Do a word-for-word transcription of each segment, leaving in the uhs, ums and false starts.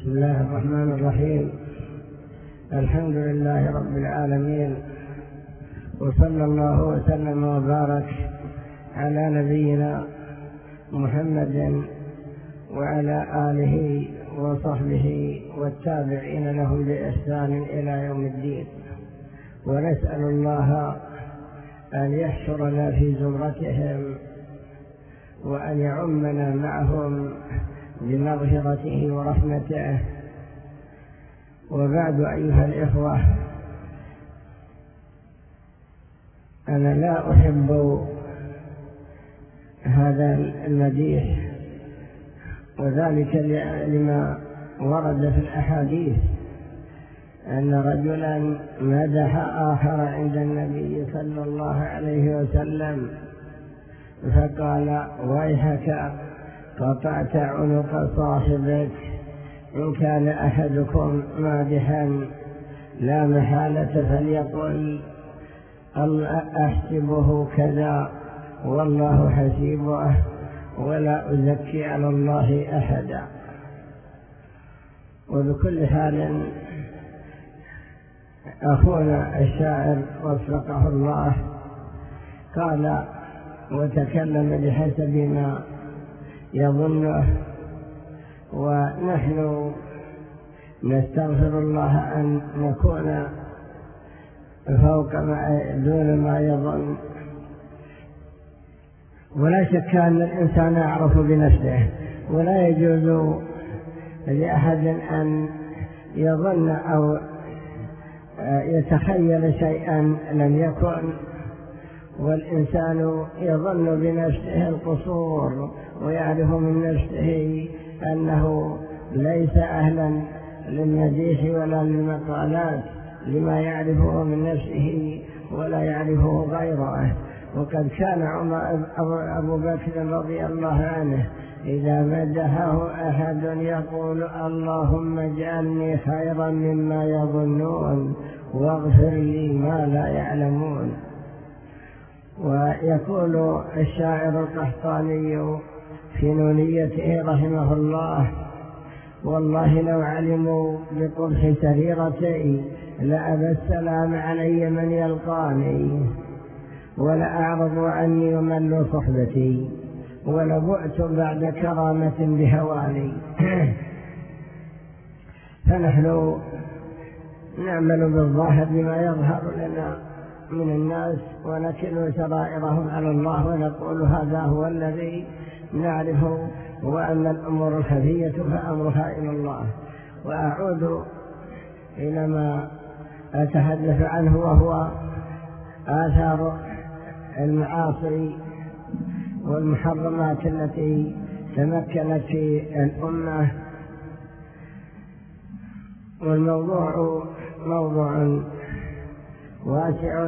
بسم الله الرحمن الرحيم. الحمد لله رب العالمين، وصلى الله وسلم وبارك على نبينا محمد وعلى آله وصحبه والتابعين لهم بإحسان إلى يوم الدين، ونسأل الله أن يحشرنا في زمرتهم وأن يعمنا معهم بمغفرته ورحمته. وبعد أيها الإخوة، أنا لا أحب هذا المديح، وذلك لما ورد في الأحاديث أن رجلا مدح آخر عند النبي صلى الله عليه وسلم فقال: ويحك قطعت عنق صاحبك، إن كان أحدكم مادحا لا محالة فليقل أحسبه كذا والله حسيبه ولا أزكي على الله أحدا. وبكل حال أخونا الشاعر وفقه الله قال وتكلم بحسب ما يظنه، ونحن نستغفر الله أن نكون فوق ما دون ما يظن. ولا شك أن الإنسان يعرف بنفسه، ولا يجوز لأحد أن يظن أو يتخيل شيئا لم يكن، والإنسان يظن بنفسه القصور ويعرف من نفسه أنه ليس أهلا للمديح ولا للمقالات لما يعرفه من نفسه ولا يعرفه غيره. وقد كان أبو بكر رضي الله عنه إذا مدحه أحد يقول: اللهم اجعلني خيرا مما يظنون واغفر لي ما لا يعلمون. ويقول الشاعر القحطاني في نونيته رحمه الله: والله لو علموا بقبح سريرتي لأبى السلام علي من يلقاني، ولأعرضوا عني وملوا صحبتي، ولبؤت بعد كرامة بهواني. فنحن نعمل بالظاهر بما يظهر لنا من الناس، ونكل سرائرهم على الله، ونقول هذا هو الذي نعرفه، وأن الأمور الخفية فأمرها إلى الله. وأعود إلى ما أتحدث عنه، وهو آثار المعاصي والمحرمات التي تمكنت في الأمة. والموضوع موضوع واسع،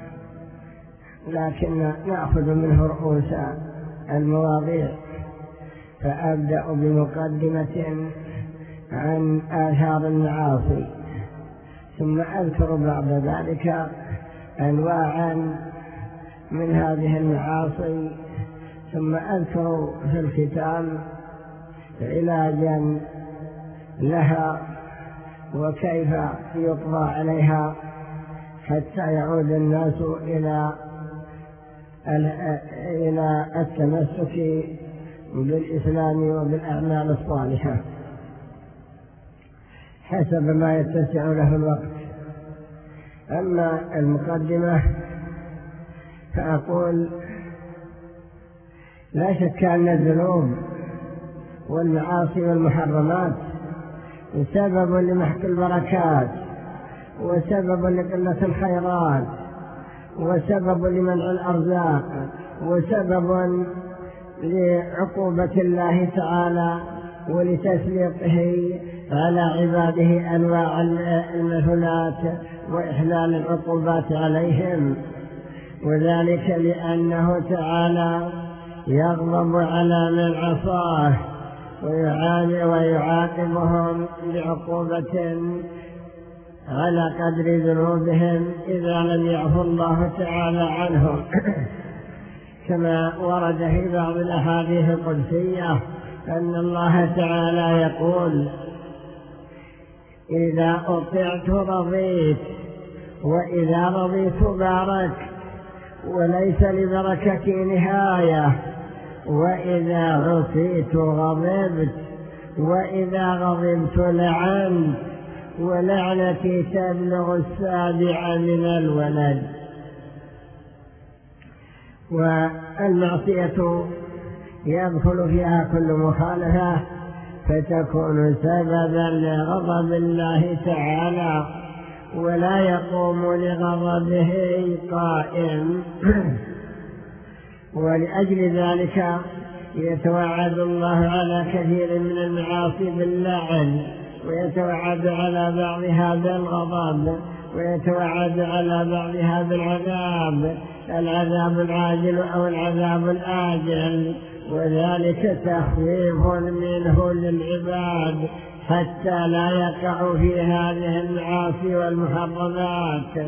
لكن نأخذ منه رؤوس المواضيع. فأبدأ بمقدمة عن آثار المعاصي، ثم أذكر بعد ذلك أنواعا من هذه المعاصي، ثم أذكر في الختام علاجا لها وكيف يقضى عليها حتى يعود الناس إلى إلى التمسك بالإسلام وبالأعمال الصالحة حسب ما يتسع له الوقت. أما المقدمة فأقول: لا شك أن الذنوب والمعاصي والمحرمات سبب لمحق البركات، وسبب لقلة الخيرات، وسبب لمنع الأرزاق، وسبب لعقوبة الله تعالى ولتسليطه على عباده أنواع المثلات وإحلال العقوبات عليهم. وذلك لأنه تعالى يغضب على من عصاه ويعاقبهم بعقوبة على قدر ذنوبهم إذا لم يعفو الله تعالى عنهم، كما ورد في بعض الأحاديث القدسية أن الله تعالى يقول: إذا أطعت رضيت، وإذا رضيت بارك، وليس لبركتي نهاية، وإذا عصيت غضبت، وإذا غضبت لعنت، ولعنتي تبلغ السابع من الولد. والمعصية يدخل فيها كل مخالفة فتكون سببا لغضب الله تعالى، ولا يقوم لغضبه قائم. ولأجل ذلك يتوعد الله على كثير من المعاصي باللعن، ويتوعد على بعضها بالغضب، ويتوعد على بعضها بالعذاب، العذاب العاجل أو العذاب الآجل، وذلك تخويف منه للعباد حتى لا يقعوا في هذه المعاصي والمحرمات.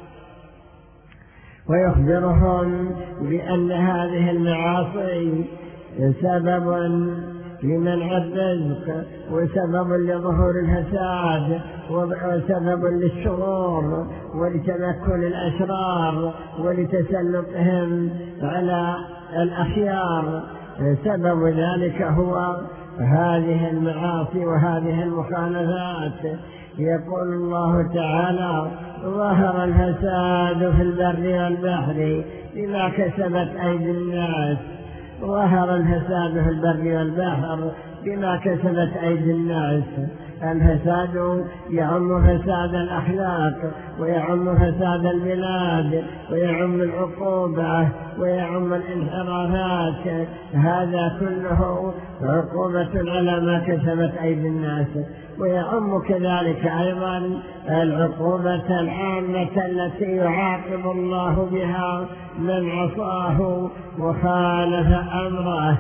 ويخبرهم بأن هذه المعاصي سبب لمنع الرزق، وسبب لظهور الفساد، وسبب للشرور ولتمكن الأشرار ولتسلطهم على الأخيار. سبب ذلك هو هذه المعاصي وهذه المخالفات. يقول الله تعالى: ظهر الفساد في البر والبحر بما كسبت أيدي الناس. ظهر الفساد في البر والبحر بما كسبت أيدي الناس. الفساد يعم فساد الأخلاق، ويعم فساد البلاد، ويعم العقوبة، ويعم الانحرافات. هذا كله عقوبة على ما كسبت أيدي الناس. ويعم كذلك أيضا العقوبة العامة التي يعاقب الله بها من عصاه وخالف أمره.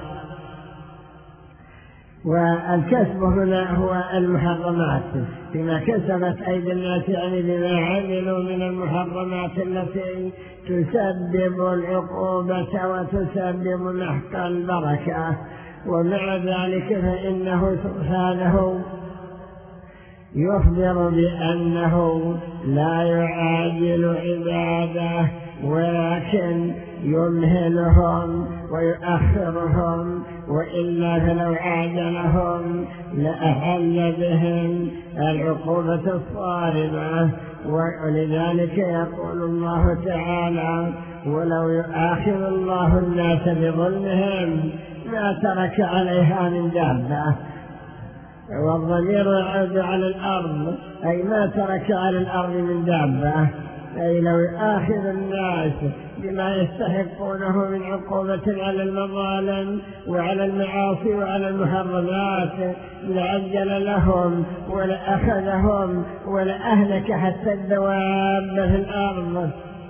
والكسب هنا هو المحرمات، بما كسبت أيدي الناس، يعني بما عملوا من المحرمات التي تسبب العقوبة وتسبب محق البركة. ومع ذلك فإنه سبحانه يخبر بأنه لا يعاجل عباده، ولكن يمهلهم ويؤخرهم، وإلا فلو عاجلهم لأحل بهم العقوبة الصارمة. ولذلك يقول الله تعالى: ولو يؤاخذ الله الناس بظلمهم ما ترك عليها من دابة. والضمير يعود على الأرض، أي ما ترك على الأرض من دابة. أي لو يؤاخذ الناس بما يستحقونه من عقوبة على المظالم وعلى المعاصي وعلى المحرمات لعجل لهم ولأخذهم ولأهلك حتى الدواب في الأرض.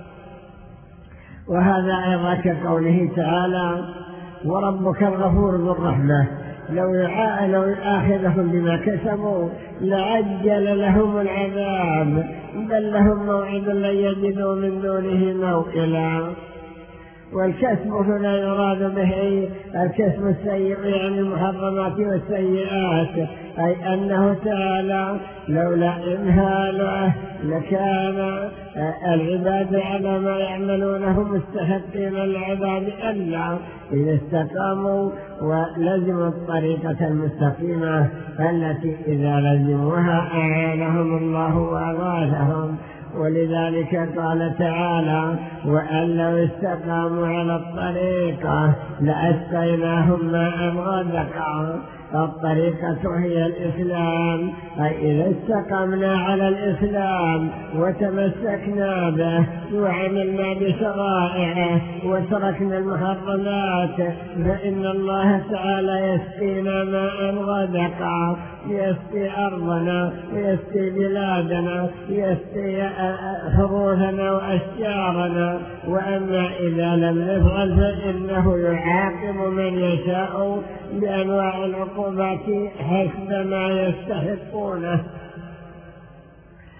وهذا أيضا كقوله تعالى: وربك الغفور ذو الرحمة لو يؤاخذهم بما كسبوا لعجل لهم العذاب بل لهم موعد لن يجدوا من دونه موئلا. والكسب هنا يراد به الكسب السيء، يعني المحرمات والسيئات، أي أنه تعالى لولا إمهاله لكان العباد على ما يعملونه مستحقين العذاب، ألا إذا استقاموا ولزموا الطريقة المستقيمة التي إذا لزموها أعانهم الله وأغاثهم. ولذلك قال تعالى: وأن لو استقاموا على الطريقة لأسقيناهم ماء غدقا. الطريقة هي الإسلام، أي إذا استقمنا على الإسلام وتمسكنا به وعملنا بشرائعه وتركنا المحرمات فإن الله تعالى يسقينا ماء غدقا، يسقي أرضنا ويسقي بلادنا، يسقي حروثنا وأشجارنا. وأما إذا لم نفعل فإنه يعاقب من يشاء بأنواع العقوبات حسب ما يستحقونه.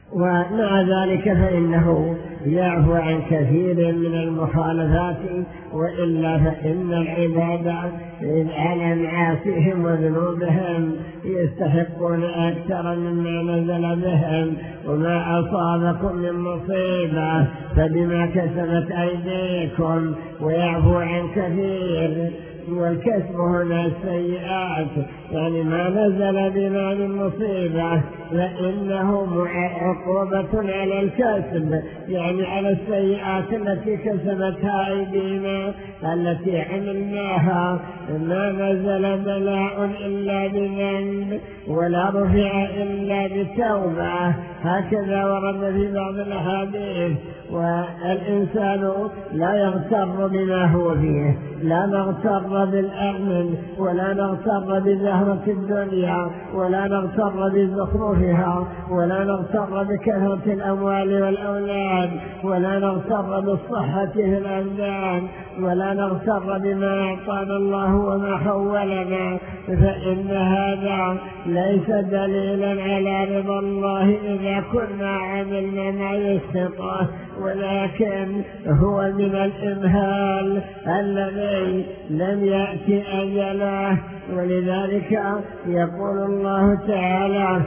ومع ذلك فإنه يعفو عن كثير من المخالفات، وإلا فإن العباد على معاصيهم وذنوبهم يستحقون أكثر مما نزل بهم. وما أصابكم من مصيبة فبما كسبت أيديكم ويعفو عن كثير. والكسب هنا السيئات، يعني ما نزل بنا من مصيبة فإنه عقوبة على الكسب، يعني على السيئات التي كسبتها أيدينا التي عملناها. ما نزل بلاء إلا بذنب ولا رفع إلا بتوبة، هكذا ورد في بعض الأحاديث. والإنسان لا يغتر بما هو فيه، لا نغتر بالأمن ولا نغتر بزهرة الدنيا ولا نغتر بزخرفها ولا نغتر بكثرة الأموال والأولاد ولا نغتر بالصحة في الأبدان ولا نغتر بما أعطانا الله وما حولنا، فإن هذا ليس دليلا على رضا الله إذا كنا عملنا ما يسقطه، ولكن هو من الإمهال الذي لم يأتي أجله. ولذلك يقول الله تعالى: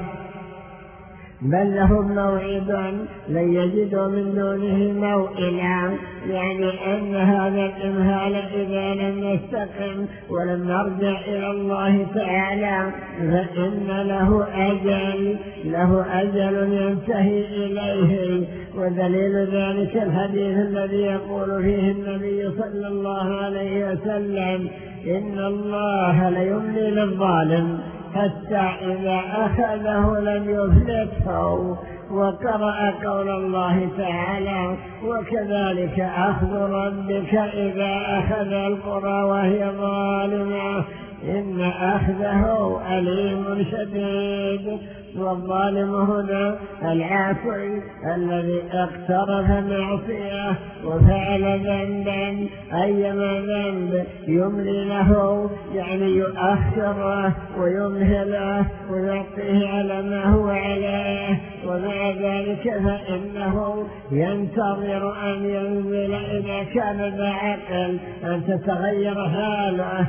بل لهم موعد لن يجدوا من دونه موئلا، يعني أن هذا الإمهال إذا لم نستقم ولم نرجع إلى الله تعالى فإن له أجل له أجل ينتهي إليه. ودليل ذلك الحديث الذي يقول فيه النبي صلى الله عليه وسلم: إن الله ليملي للظالم حتى إذا أخذه لم يفلته. وقرأ قول الله تعالى: وكذلك أخذ ربك إذا أخذ القرى وهي ظالمة إن أخذه أليم شديد. والظالم هنا العاصي الذي اقترف معصية وفعل ذنبا أيما ذنب يملي له، يعني يؤخره ويمهله ويعطيه على ما هو عليه، ومع ذلك فإنه ينتظر أن ينزل إذا كان ذا عقل أن تتغير حاله.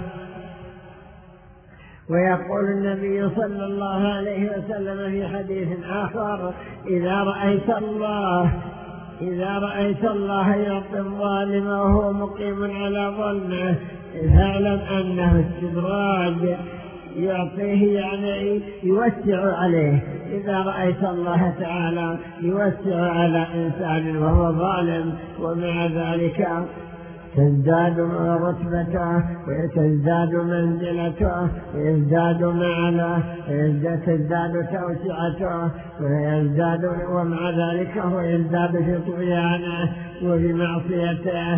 ويقول النبي صلى الله عليه وسلم في حديث آخر: إذا رأيت الله إذا رأيت الله يعطي الظالم وهو مقيم على ظلمه فاعلم أنه استدراج، يعطيه يعني يوسع عليه. إذا رأيت الله تعالى يوسع على إنسان وهو ظالم ومع ذلك تزداد رتبته وتزداد منزلته ويزداد معناه وتزداد توسعته ويزداد، ومع ذلك هو يزداد في طغيانه وفي معصيته.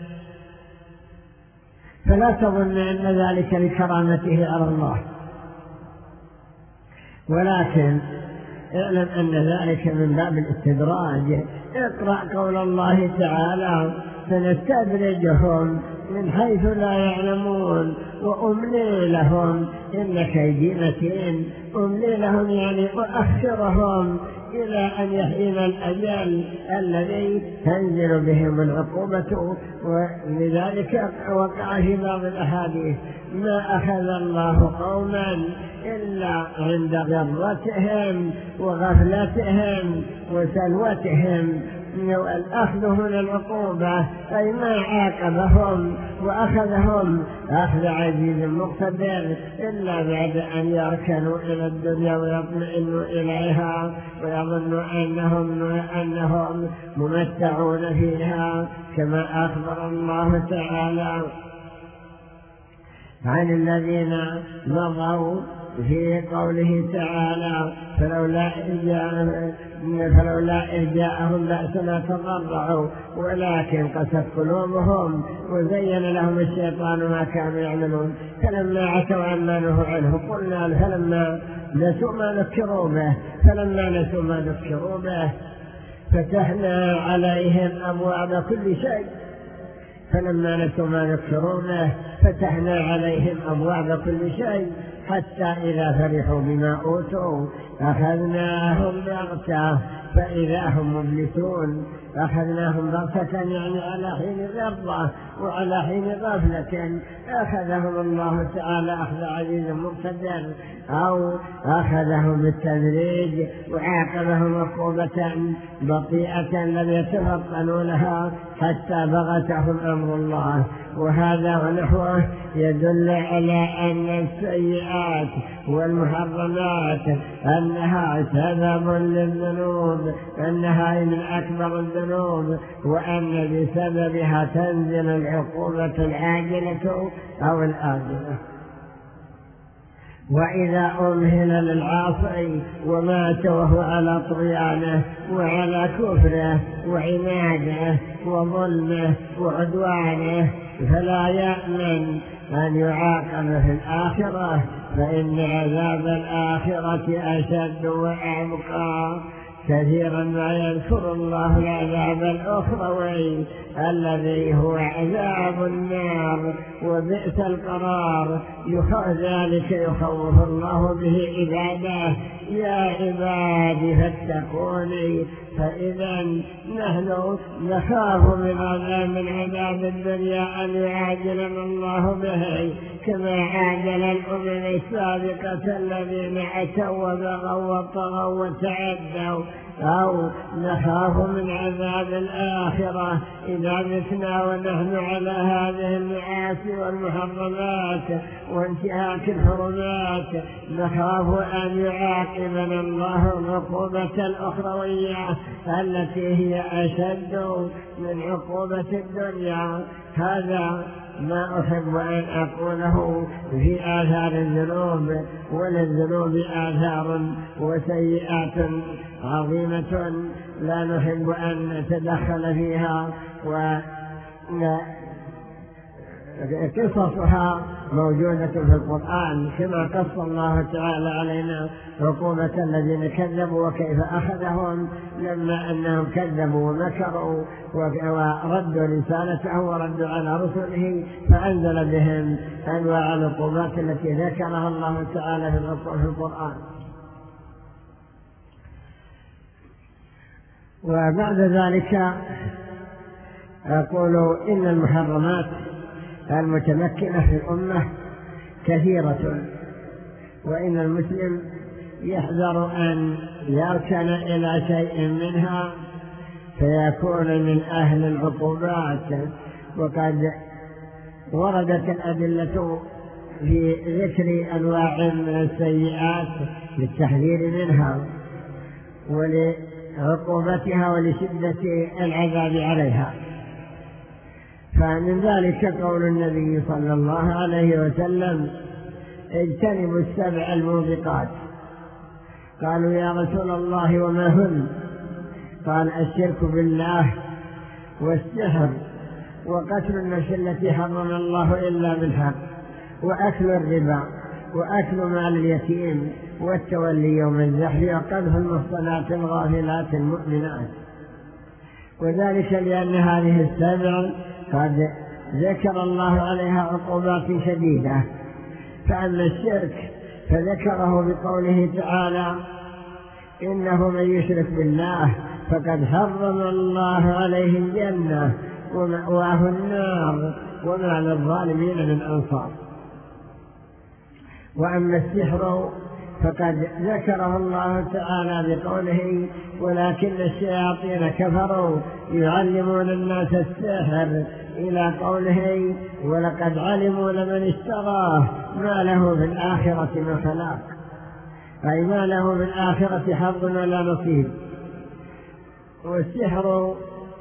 فلا تظن أن ذلك لكرامته على الله، ولكن اعلم أن ذلك من باب الاستدراج. اقرأ قول الله تعالى: سنستدرجهم من حيث لا يعلمون وأملي لهم إن كيدي متين. أملي لهم يعني أؤخرهم إلى أن يحين الأجل الذي تنزل بهم العقوبة. ولذلك وقع في بعض الأحاديث: ما أخذ الله قوما إلا عند غرتهم وغفلتهم وسلوتهم. الأخذ هنا العقوبة أي ما عاقبهم وأخذهم أخذ عزيز مقتدر إلا بعد أن يركنوا إلى الدنيا ويطمئنوا إليها ويظنوا أنهم, أنهم ممتعون فيها، كما أخبر الله تعالى عن الذين مضوا في قوله تعالى: فلولا فلولا إذ جاءهم بأسنا تضرعوا ولكن قست قلوبهم وزين لهم الشيطان ما كانوا يعملون فلما عتوا عما نهوا عنه قلنا فلما نسوا ما ذكروا به فلما نسوا ما ذكروا به فتحنا عليهم أبواب كل شيء فلما نسوا ما ذكروا به فتحنا عليهم أبواب كل شيء حتى إذا فرحوا بما أوتوا أخذناهم بغتة فإذا هم مبلسون. أخذناهم بغتة يعني على حين غضة وعلى حين غفلة، أخذهم الله تعالى أخذ عزيز مقتدر، أو أخذهم بالتدريج وعاقبهم عقوبة بطيئة لم يتفطنوا لها حتى بغتهم أمر الله. وهذا ونحوه يدل على أن السيئات والمحرمات أنها سبب للذنوب، أنها من أكبر الذنوب، وأن بسببها تنزل العقوبة العاجلة أو الآجلة. وإذا أمهل للعاصي ومات وهو على طغيانه وعلى كفره وعناده وظلمه وعدوانه فلا يأمن أن يعاقب في الآخرة، فإن عذاب الآخرة أشد وأبقى. كثيرا ما يذكر الله العذاب الأخروي الذي هو عذاب النار وبئس القرار، ذلك يخوف الله به عباده: يا عبادي فاتقوني. فإذا نحن نخاف من عذاب من عذاب الدنيا أن يعاجلنا الله به كما عاجل الأمم السابقة الذين أتوا وبغوا وطغوا وتعدوا، أو نخاف من عذاب الآخرة إذا متنا ونحن على هذه المعاصي والمحرمات وانتهاك الحرمات، نخاف أن يعاقبنا الله العقوبة الأخروية التي هي أشد من عقوبة الدنيا. هذا ما أحب أن أقوله في آثار الذنوب، وللذنوب آثار وسيئات عظيمة لا نحب أن نتدخل فيها، وقصصها موجودة في القرآن كما قص الله تعالى علينا عقوبة الذين كذبوا وكيف أخذهم لما أنهم كذبوا ومكروا وردوا رسالته وردوا على رسله، فأنزل بهم أنواع العقوبات التي ذكرها الله تعالى في القرآن. وبعد ذلك أقول إن المحرمات المتمكنة في الأمة كثيرة، وإن المسلم يحذر أن يركن إلى شيء منها فيكون من أهل العقوبات. وقد وردت الأدلة في ذكر أنواع من السيئات للتحذير منها ولعقوبتها ولشدة العذاب عليها. فمن ذلك قول النبي صلى الله عليه وسلم: اجتنبوا السبع الموبقات. قالوا: يا رسول الله وما هن؟ قال: الشرك بالله والسحر وقتل النفس التي حرم الله إلا بالحق وأكل الربا وأكل مال اليتيم والتولي يوم الزحف وقذف المحصنات الغافلات المؤمنات. وذلك لأن هذه السبع قد ذكر الله عليها عقوبات شديدة. فأما الشرك فذكره بقوله تعالى: إنه من يشرك بالله فقد حرم الله عليه الجنة ومأواه النار وما للظالمين من أنصار. وأما السحر فقد ذكره الله تعالى بقوله: ولكن الشياطين كفروا يعلمون الناس السحر، إلى قوله: ولقد علموا لمن اشتراه ما له في الآخرة من خلاق، أي ما له في الآخرة حظ ولا نصيب. والسحر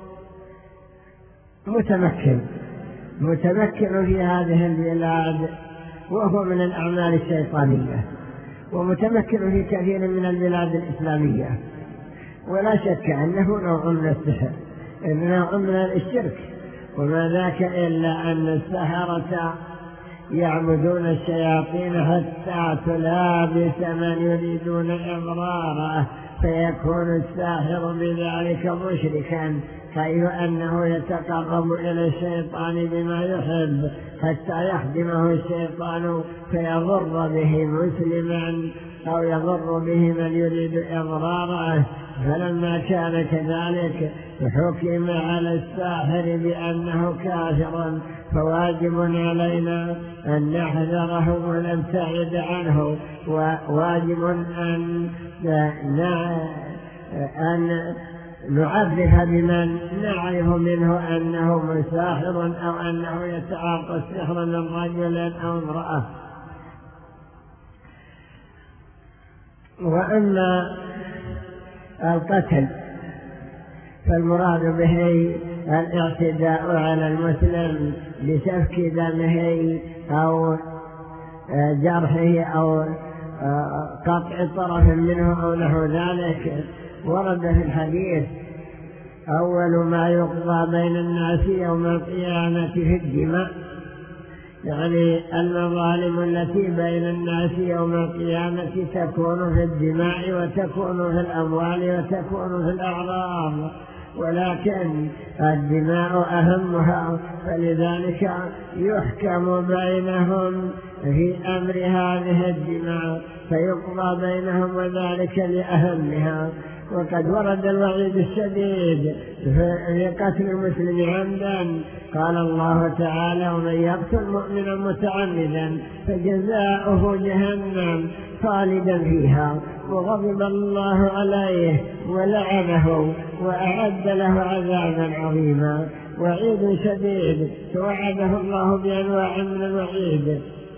متمكن متمكن في هذه البلاد، وهو من الأعمال الشيطانية، ومتمكن في كثير من البلاد الإسلامية. ولا شك أنه نوع من السحر، نوع من الشرك، وما ذاك إلا أن السحرة يعبدون الشياطين حتى تلابس من يريدون إضراره، فيكون الساحر بذلك مشركا حيث أنه يتقرب إلى الشيطان بما يحب حتى يخدمه الشيطان فيضر به مسلما أو يضر به من يريد إضراره. فلما كان كذلك حكم على الساحر بأنه كافر، فواجب علينا أن نحذره ونبتعد عنه، وواجب أن أن نعرف بمن نعرف منه أنه ساحر أو أنه يتعاطى السحر من رجل أو امرأة. وأما القتل فالمراد به الاعتداء على المسلم بسفك دمه أو جرحه أو قطع طرف منه أو نحو ذلك. ورد في الحديث: أول ما يقضى بين الناس يوم القيامة في الدماء، يعني المظالم التي بين الناس يوم القيامة تكون في الدماء وتكون في الأموال وتكون في الأعراض، ولكن الدماء أهمها، فلذلك يحكم بينهم في أمر هذه الدماء فيقضى بينهم، وذلك لأهمها. وقد ورد الوعيد الشديد في قتل المسلم عمدا. قال الله تعالى: ومن يقتل مؤمنا متعمدا فجزاؤه جهنم خالدا فيها وغضب الله عليه ولعنه وأعد له عذابا عظيما. وعيد شديد توعده الله بأنواع من الوعيد.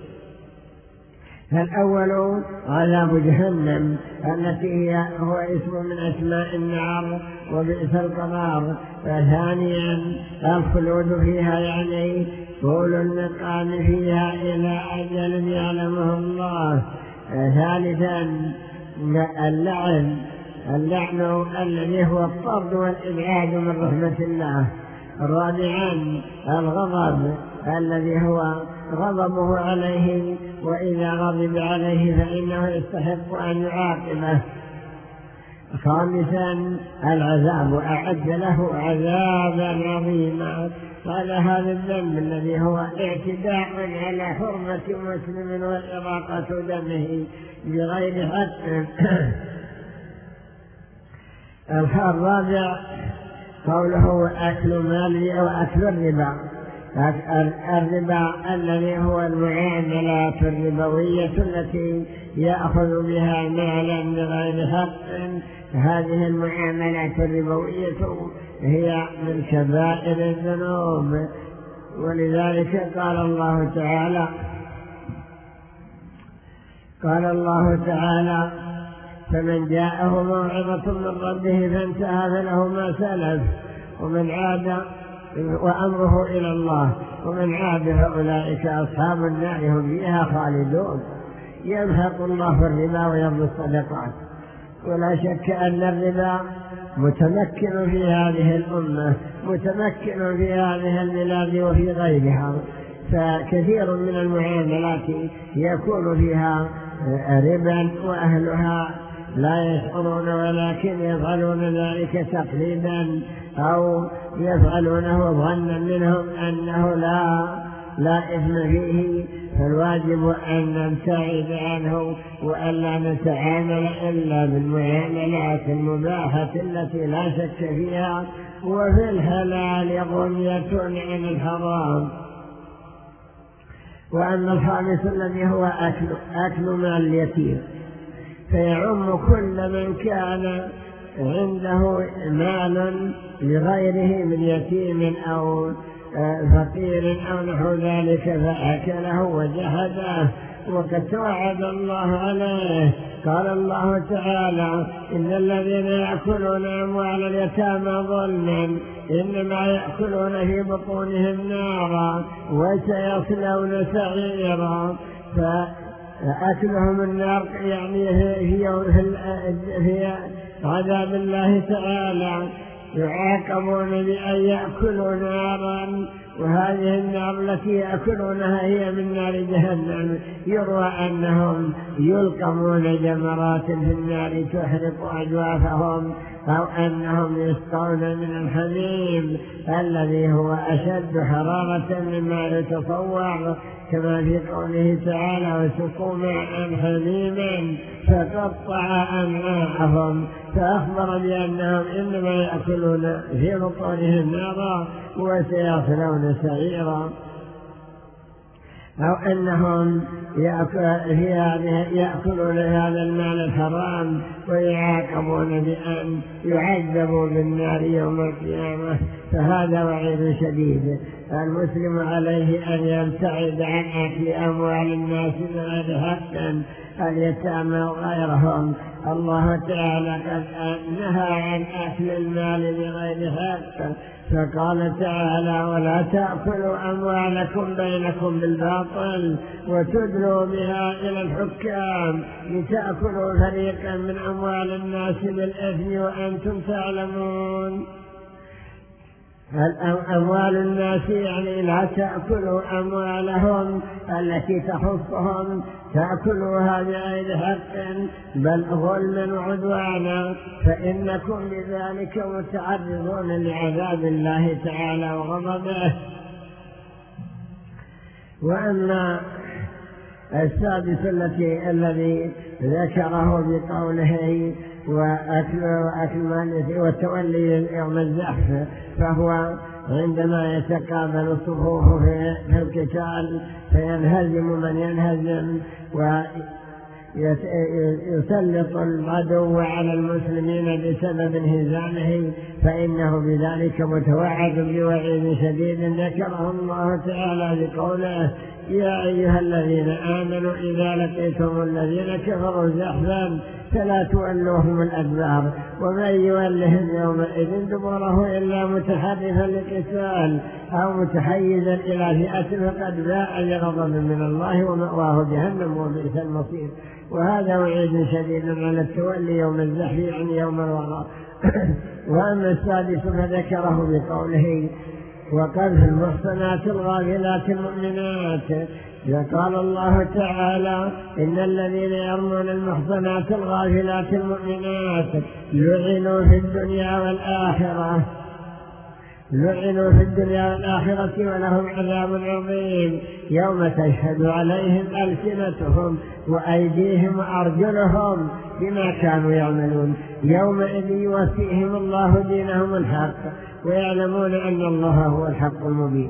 الأول عذاب جهنم التي هي هو اسم من أسماء النار وبئس القرار. ثانيا الخلود فيها، يعني طول المقام فيها إلى أجل يعلمه الله. ثالثا اللعن اللعن الذي هو الطرد والإبعاد من رحمة الله. رابعا الغضب الذي هو غضبه عليه، وإذا غضب عليه فإنه يستحق أن يعاقبه. خامسا العذاب، أعد له عذابا عظيما. قال هذا الذنب الذي هو اعتداء على حرمة مسلم وإراقة دمه بغير حق. الرابع قوله أكل مال أو أكل الربا. الربا الذي هو المعاملات الربوية التي يأخذ بها مالا بغير حق. هذه المعاملات الربوية هي من كبائر الذنوب، ولذلك قال الله تعالى قال الله تعالى فمن جاءه موعظة من ربه فانتهى فله ما سلف ومن عاد وأمره إلى الله ومن عاد فأولئك أصحاب النار هم فيها خالدون. يمحق الله الربا ويربي الصدقات. ولا شك أن الربا متمكن في هذه الأمة، متمكن في هذه البلاد وفي غيرها، فكثير من المعاملات يكون فيها ربا وأهلها لا يشعرون، ولكن يفعلون ذلك تقليدا أو يفعلونه ظنا منهم أنه لا لا إثم فيه. فالواجب أن نبتعد عنه وألا نتعامل إلا بالمعاملات المباحة التي لا شك فيها، وفي الحلال غنية عن الحرام. وأما الخامس الذي هو أكل, أكل مال اليتيم، فيعم كل من كان عنده مال لغيره من يتيم أو فقير أو نحو ذلك فأكله وجحده، وقد توعد الله عليه. قال الله تعالى: إن الذين يأكلون أموال اليتامى ظلما إنما يأكلون في بطونهم نارا وسيصلون سعيرا. فأكلهم النار يعني هي في عذاب الله تعالى، يعاقبون بأن يأكلوا نارا وهذه النار التي يأكلونها هي من نار جهنم. يروى أنهم يلقمون جمرات في النار تحرق أجوافهم، أو أنهم يسقون من الحميم الذي هو أشد حرارة مما يتصور، كما في قوله تعالى وسقوا ماء حميما فقطع أمعاءهم، فأخبر بأنهم إنما يأكلون في بطونهم نارا وسيصلون سعيرا، أو أنهم يأكلون هذا المال الحرام ويعاقبون بأن يعذبوا بالنار يوم القيامة. فهذا وعيد شديد. المسلم عليه أن يبتعد عن أكل أموال الناس بغير حق، اليتامى وغيرهم. الله تعالى قد نهى عن أكل المال بغير حق، فقال تعالى ولا تأكلوا أموالكم بينكم بالباطل وتدلوا بها إلى الحكام لتأكلوا فريقا من أموال الناس بالإثم وأنتم تعلمون. أموال الناس يعني لا تأكلوا أموالهم التي تخصهم تأكلوها بغير حق بل ظلما وعدوانا، فإنكم بذلك متعرضون لعذاب الله تعالى وغضبه. وأما السادس التي الذي ذكره بقوله وأكل وأكل مال والتولي يوم الزحف، فهو عندما يتقابل الصفوف في القتال فينهزم من ينهزم ويسلط العدو على المسلمين بسبب انهزامه، فإنه بذلك متوعد بوعيد شديد ذكره الله تعالى بقوله يا أيها الذين آمنوا إذا لقيتم الذين كفروا زحفا فلا تولوهم الأدبار ومن يولهم يومئذ دبره إلا متحرفا لقتال أو متحيزا إلى فئة فقد باء بغضب من الله ومأواه جهنم وبئس المصير. وهذا وعيد شديد على التولي يوم الزحف يعني يوم الوغى. وأما السادس فذكره بقوله وقذف المحصنات الغافلات المؤمنات، قال الله تعالى إن الذين يرمون المحصنات الغافلات المؤمنات لعنوا في الدنيا والآخرة لعنوا في الدنيا والآخرة ولهم عذاب عظيم يوم تشهد عليهم ألسنتهم وأيديهم وأرجلهم بما كانوا يعملون يومئذ يوفيهم الله دينهم الحق ويعلمون أن الله هو الحق المبين.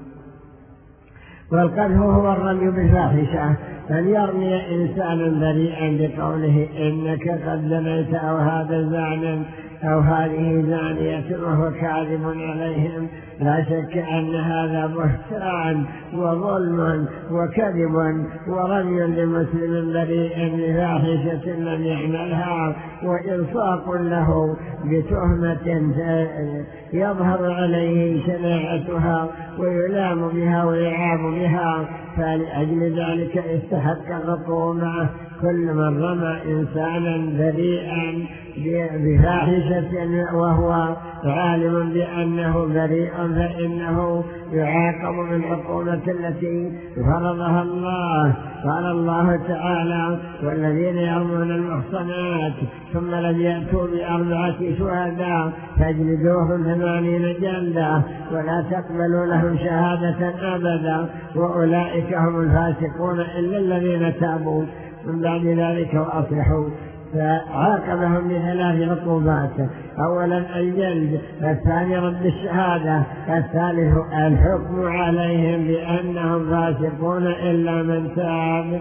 والقذف هو الرمي بالفاحشة، أن يرمي إنسانا بريئا بقوله إنك قد زنيت أو هذا زانا أو هذه زانية وهو كاذب عليهم. لا شك أن هذا بهتان وظلم وكذب ورمي لمسلم بريء بفاحشة لم يعملها وإلصاق له بتهمة يظهر عليه شناعتها ويلام بها ويعاب بها، فلأجل ذلك استحق العقوبة كل من رمى إنسانا بريئا بفاحشة وهو عالم بأنه بريء فإنه يعاقب بالعقوبة التي فرضها الله. قال الله تعالى والذين يرمون المحصنات ثم لم يأتوا بأربعة شهداء فاجلدوهم ثمانين جلدة ولا تقبلوا لهم شهادة أبدا وأولئك هم الفاسقون إلا الذين تابوا من بعد ذلك وأصلحوا. فعاقبهم بثلاث عقوبات: أولا الجلد، الثاني رد الشهادة، الثالث الحكم عليهم بأنهم فاسقون إلا من تاب.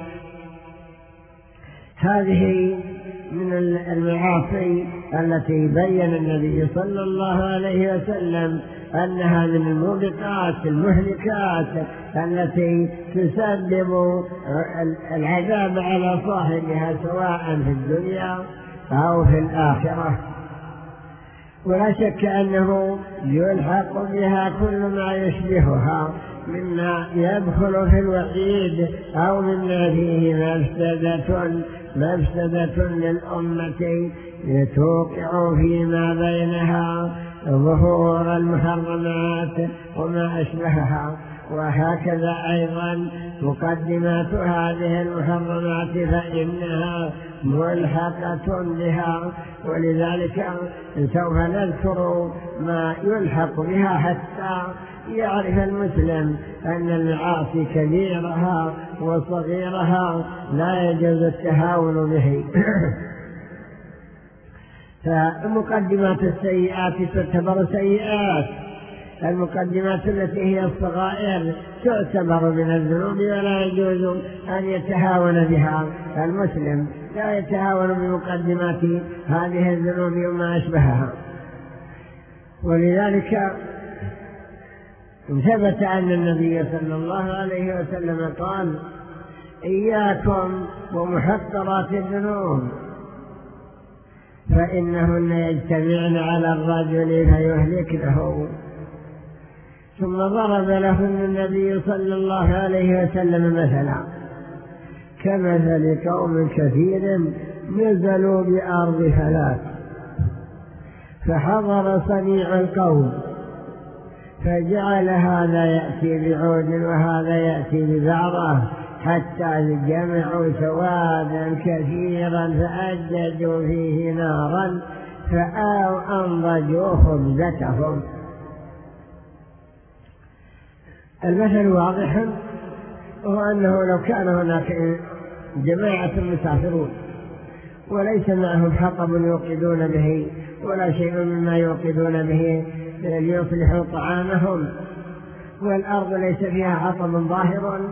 هذه من المعاصي التي بين النبي صلى الله عليه وسلم أنها من الموبقات المهلكات التي تسبب العذاب على صاحبها سواء في الدنيا أو في الآخرة. ولا شك أنه يلحق بها كل ما يشبهها مما يدخل في الوعيد أو مما فيه مفسدة مفسدة للأمة توقع فيما بينها ظهور المحرمات وما أشبهها. وهكذا أيضا مقدمات هذه المحرمات فإنها ملحقة بها، ولذلك سوف نذكر ما يلحق بها حتى يعرف المسلم أن المعاصي كبيرها وصغيرها لا يجوز التهاون به. فمقدمات السيئات تعتبر سيئات، المقدمات التي هي الصغائر تعتبر من الذنوب ولا يجوز أن يتهاون بها المسلم، لا يتهاون بمقدمات هذه الذنوب وما أشبهها. ولذلك ثبت أن النبي صلى الله عليه وسلم قال: إياكم ومحقرات الذنوب فإنهن يجتمعن على الرجل فيهلكنه. ثم ضرب لهم النبي صلى الله عليه وسلم مثلا كمثل قوم كثير نزلوا بأرض فلات فحضر صنيع القوم فجعل هذا يأتي بعود وهذا يأتي ببعضه حتى جمعوا سوادا كثيرا فأججوا فيه نارا فأنضجوا خبزتهم. المثل واضح، هو أنه لو كان هناك جماعة مسافرون وليس معهم حطب يوقدون به ولا شيء مما يوقدون به ليصلحوا طعامهم، والأرض ليس فيها حطب ظاهر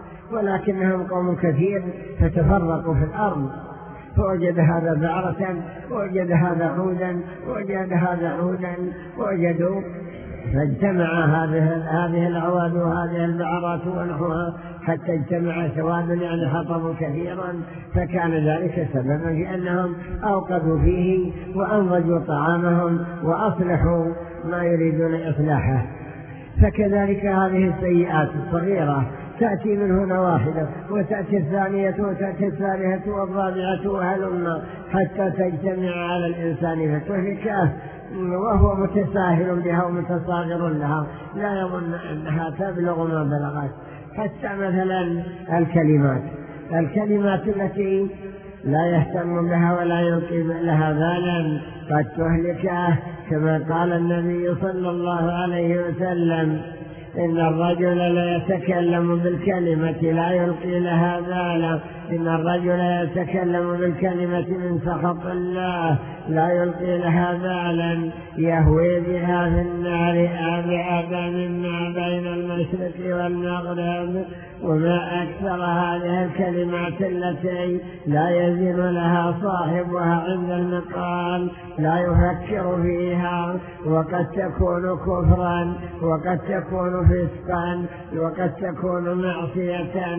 ولكنهم قوم كثير فتفرقوا في الأرض، فوجد هذا بعرة ووجد هذا عودا ووجد هذا عودا ووجدوا، فاجتمع هذه الأعواد وهذه البعرات ونحوها حتى اجتمع سواد يعني حطبوا كثيرا، فكان ذلك سببا في أنهم أوقدوا فيه وأنضجوا طعامهم وأصلحوا ما يريدون إصلاحه. فكذلك هذه السيئات الصغيرة تأتي من هنا واحدة وتأتي الثانية وتأتي الثالثة والرابعة وهلم حتى تجتمع على الإنسان فتهلكه وهو متساهل بها ومتصاغر لها، لا يظن أنها تبلغ ما بلغت. حتى مثلا الكلمات الكلمات التي لا يهتم بها ولا يلقي لها بالا قد تهلكه، كما قال النبي صلى الله عليه وسلم: إن الرجل لا يتكلم بالكلمة لا يلقي لها بالا، إن الرجل يتكلم بالكلمة من سخط الله لا يلقي لها بالا يهوي بها في النار أبعد مما بين المشرق والمغرب. وما أكثر هذه الكلمات التي لا يزن لها صاحبها عند المقال، لا يفكر فيها، وقد تكون كفرا وقد تكون فسقا وقد تكون معصية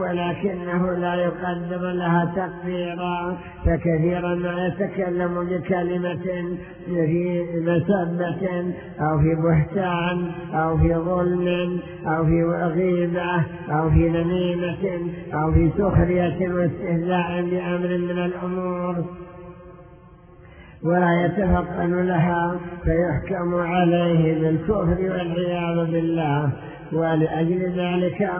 ولكنه لا يقدر لها تقديرا. فكثيرا ما يتكلم بكلمة في مسبة أو في بهتان أو في ظلم أو في غيبة أو في نميمة أو في سخرية واستهزاء بأمر من الأمور ولا يتفطن لها فيحكم عليه بالكفر والعياذ بالله. ولأجل ذلك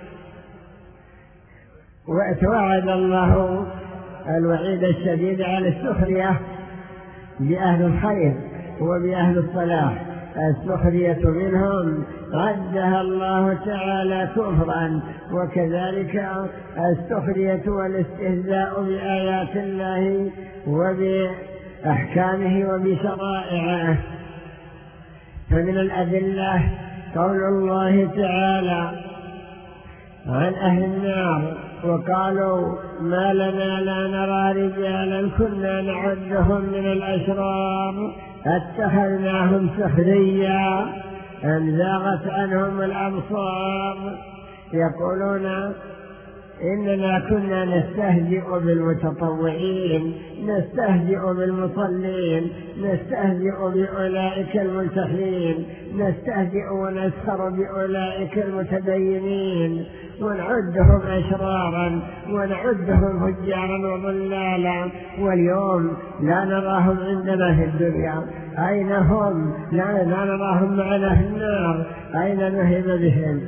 وتوعد الله الوعيد الشديد على السخرية بأهل الخير وبأهل الصلاح. السخرية منهم ردها الله تعالى كفرا، وكذلك السخرية والاستهزاء بآيات الله وبأحكامه وبشرائعه. فمن الأدلة قول الله تعالى عن أهل النار: وقالوا ما لنا لا نرى رجالا كنا نعدهم من الأشرار اتخذناهم سخريا أم زاغت عنهم الأبصار. يقولون إننا كنا نستهزئ بالمتطوعين، نستهزئ بالمصلين، نستهزئ بأولئك الملتحين، نستهزئ ونسخر بأولئك المتدينين، ونعدهم أشرارا ونعدهم فجارا وضلالا، واليوم لا نراهم عندنا في الدنيا. أين هم؟ لا, لا نراهم معنا في النار، أين نهب بهم؟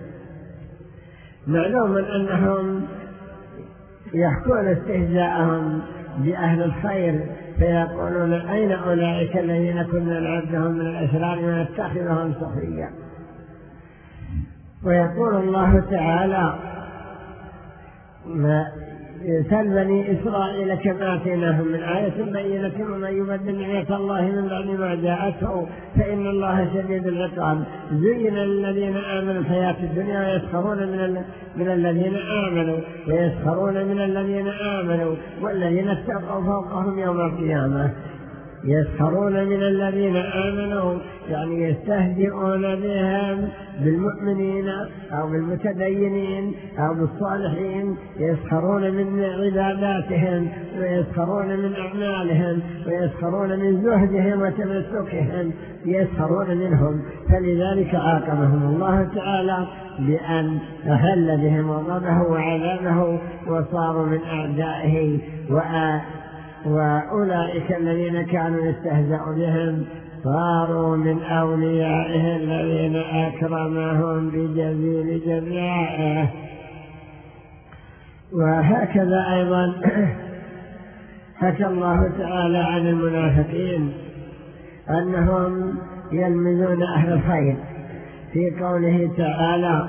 معلوم أنهم يحكون استهزاءهم بأهل الخير، فيقولون أين أولئك الذين كنا نعدهم من الأشرار ونتخذهم سخريا. ويقول الله تعالى: سل بني إسرائيل كما آتيناهم من آية بينة ومن يبدل نعمة الله من بعد ما جاءته فإن الله شديد العقاب. زين للذين آمنوا الحياة الدنيا ويسخرون من من الذين آمنوا ويسخرون من الذين آمنوا والذين اتقوا فوقهم يوم القيامة. يسخرون من الذين آمنوا يعني يستهزئون بهم، بالمؤمنين أو بالمتدينين أو بالصالحين، يسخرون من عباداتهم ويسخرون من أعمالهم ويسخرون من زهدهم وتمسكهم، يسخرون منهم. فلذلك عاقبهم الله تعالى بأن أهل بهم غضبه وعذابه وصاروا من أعدائه. وأولئك الذين كانوا يستهزأ بهم صاروا من أوليائه الذين أكرمهم بجزيل جزائه. وهكذا أيضا حكى الله تعالى عن المنافقين أنهم يلمزون أهل الخير في قوله تعالى: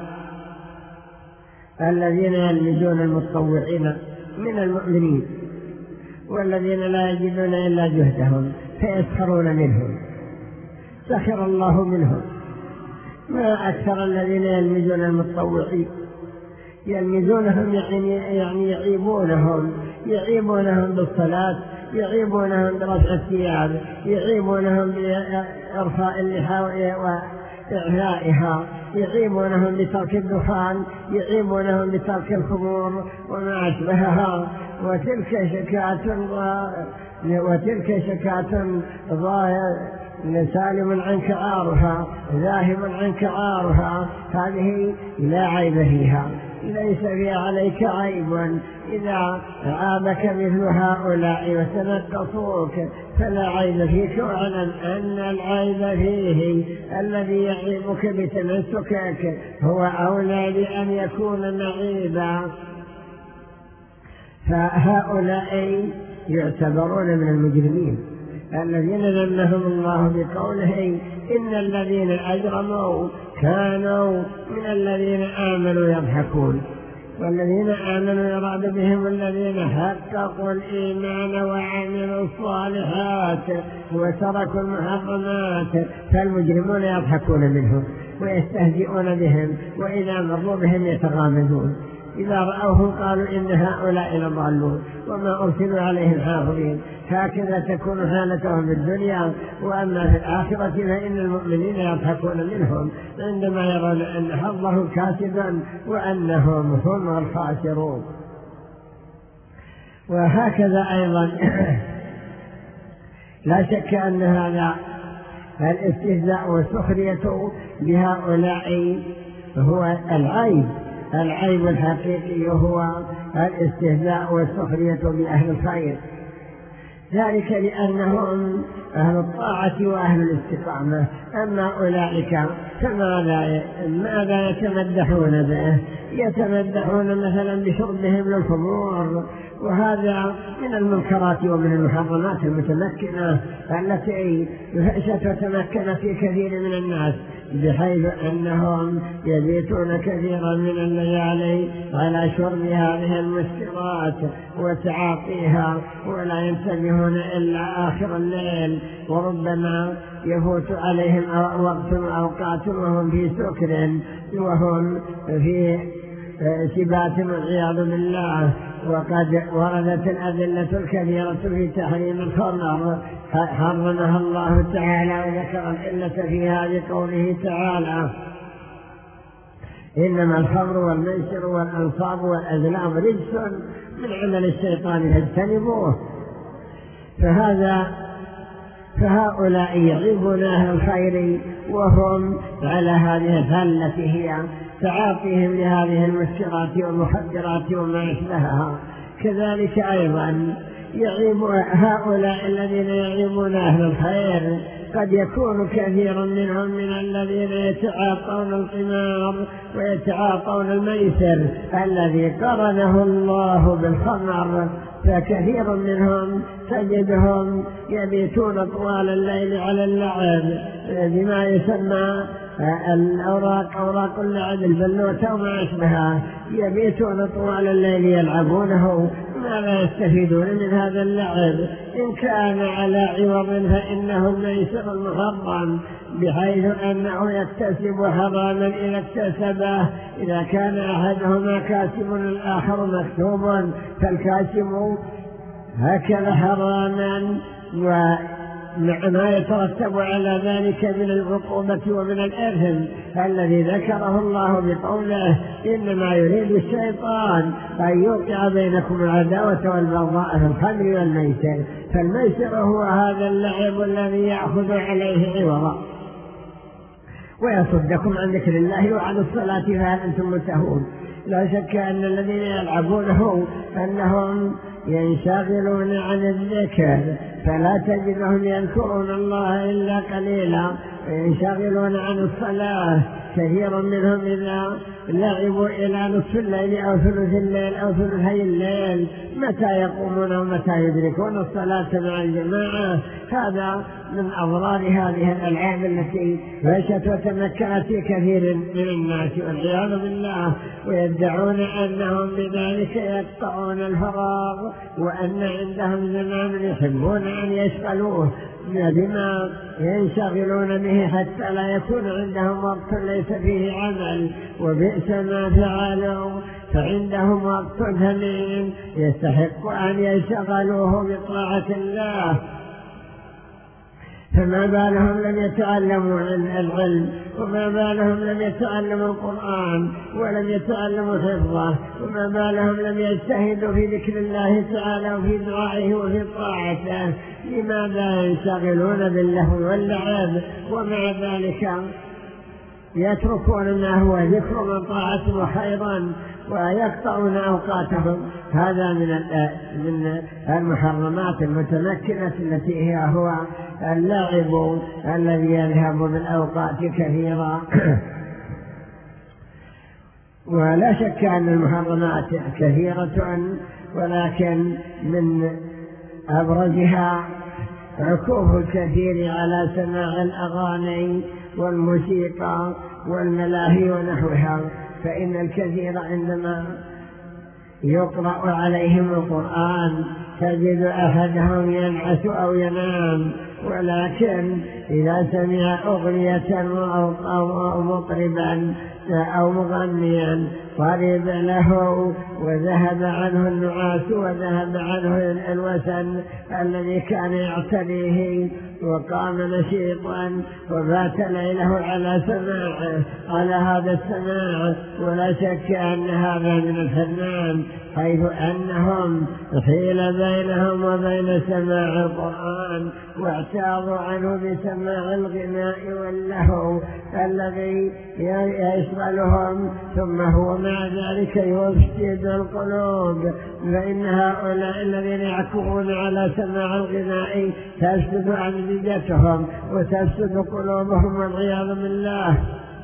الذين يلمزون المتطوعين من المؤمنين والذين لا يجدون إلا جهدهم فيسخرون منهم سخر الله منهم. ما أكثر الذين يلمزون المتطوعين، يلمزونهم يعني, يعني يعيبونهم يعيبونهم بالصلاة، يعيبونهم برفع الثياب، يعيبونهم بإرخاء اللحى وإعلائها، يعيبونهم بترك الدخان، يعيبونهم بترك الخمور وما أشبهها. وتلك شكاة وتلك شكاة سالم عنك عارها ذاهب عنك عارها، هذه لا عيب فيها، ليس فيها عليك عيب. إذا عابك مثل هؤلاء وتنقصوك فلا عيب فيك، واعلم أن العيب فيه الذي يعيبك بتمسكك هو أولى بأن يكون معيبا. فهؤلاء يعتبرون من المجرمين الذين ذمهم الله بقوله: إن الذين أجرموا كانوا من الذين آمنوا يضحكون. والذين آمنوا يراد بهم الذين حققوا الإيمان وعملوا الصالحات وتركوا المحرمات، فالمجرمون يضحكون منهم ويستهزئون بهم، وإذا مروا بهم يتغامزون، إذا رأوهم قالوا إن هؤلاء لضالون وما أرسلوا عليهم حافظين. هكذا تكون حالتهم في الدنيا. وأما في الآخرة فإن المؤمنين يضحكون منهم عندما يرون أن حظهم كاسبا وأنهم هم الخاسرون. وهكذا أيضا لا شك أن هذا الاستهزاء والسخرية بهؤلاء هو العيب العيب الحقيقي، هو الاستهزاء والسخرية بأهل الخير، ذلك لأنهم أهل الطاعة وأهل الاستقامة. أما أولئك فماذا ماذا يتمدحون به؟ يتمدحون مثلا بشربهم للخمور، وهذا من المنكرات ومن المحرمات المتمكنة التي ستتمكن في كثير من الناس، بحيث أنهم يبيتون كثيرا من الليالي على شرب هذه المسكرات وتعاطيها، ولا ينتبهون إلا آخر الليل، وربما يفوت عليهم وقت أوقات وهم في سكر وهم في سبات والعياذ بالله. وقد وردت الأدلة الكثيرة في تحريم الخمر حرمها الله تعالى، وذكر العلة فيها بقوله تعالى: إنما الخمر والميسر والأنصاب والأزلام رجس من عمل الشيطان فاجتنبوه. فهذا فهؤلاء يعيبون أهل الخير وهم على هذه الفلة هي تعاطيهم لهذه المسكرات والمخدرات وما يشبهها. كذلك أيضا يعيب هؤلاء الذين يعيبون أهل الخير قد يكون كثير منهم من الذين يتعاطون القمار ويتعاطون الميسر الذي قرنه الله بالخمر، فكثير منهم تجدهم يبيتون طوال الليل على اللعب بما يسمى الأوراق أوراق اللعب البلوتة وما أشبهها، يبيتون طوال الليل يلعبونه. ماذا يستفيدون من هذا اللعب؟ إن كان على عوض فإنه الميسر محرم، بحيث أنه يكتسب حراما إذا اكتسبه. إذا كان أحدهما كاسب الآخر مكتوب، فالكاسب هكذا حراما، ومع ما يترتب على ذلك من العقوبة ومن الإثم الذي ذكره الله بقوله إنما يريد الشيطان أن يوقع بينكم العداوة والبغضاء في الخمر والميسر. فالميسر هو هذا اللعب الذي يأخذ عليه عوضا ويصدكم عن ذكر الله وعن الصلاة فهل أنتم منتهون. لا شك أن الذين يلعبونه أنهم ينشغلون عن الذكر، فلا تجدهم يذكرون الله إلا قليلا، وينشغلون عن الصلاة. كثير منهم إذا لعبوا إلى نصف الليل أو ثلث الليل أو ثلثي الليل متى يقومون ومتى يدركون الصلاة مع الجماعة. هذا من أضرار هذه الألعاب التي فشت وتمكنت في كثير من الناس والعياذ بالله، ويدعون أنهم بذلك يقطعون الفراغ وأن عندهم زمان يحبون أن يشغلوه بما ينشغلون به حتى لا يكون عندهم وقت ليس فيه عمل، وبئس ما فعلوا، فعندهم وقت ثمين يستحق أن يشغلوه بطاعة الله. فما بالهم لم يتعلموا العلم، وما بالهم لم يتعلموا القرآن ولم يتعلموا حفظه، وما بالهم لم يجتهدوا في ذكر الله تعالى وفي دعائه وفي طاعته. لماذا ينشغلون باللهو واللعب ومع ذلك يتركون ما هو ذكر وطاعة وخيرا ويقطعون أوقاتهم؟ هذا من من المحرمات المتمكنة التي هي هو اللعب الذي يذهب بالأوقات كثيرا. ولا شك أن المحرمات كثيرة، ولكن من أبرزها عكوف الكثير على سماع الأغاني والموسيقى والملاهي ونحوها. فإن الكثير عندما يقرأ عليهم القرآن تجد أحدهم ينعس أو ينام، ولكن إذا سمع أغنية أو مطربا أو مغنيا قرب له وذهب عنه النعاس وذهب عنه الوسن الذي كان يعتريه، وقام نشيطا وبات ليله على سماعه على هذا السماع. ولا شك أن هذا من الفنان، حيث أنهم حيل بينهم وبين سماع القرآن واعتاضوا عنه بسماع الغناء واللهو الذي يشغلهم، ثم هو مع ذلك يفسد القلوب. فإن هؤلاء الذين يعكفون على سماع الغناء تفسد أمزجتهم وتفسد قلوبهم والعياذ بالله،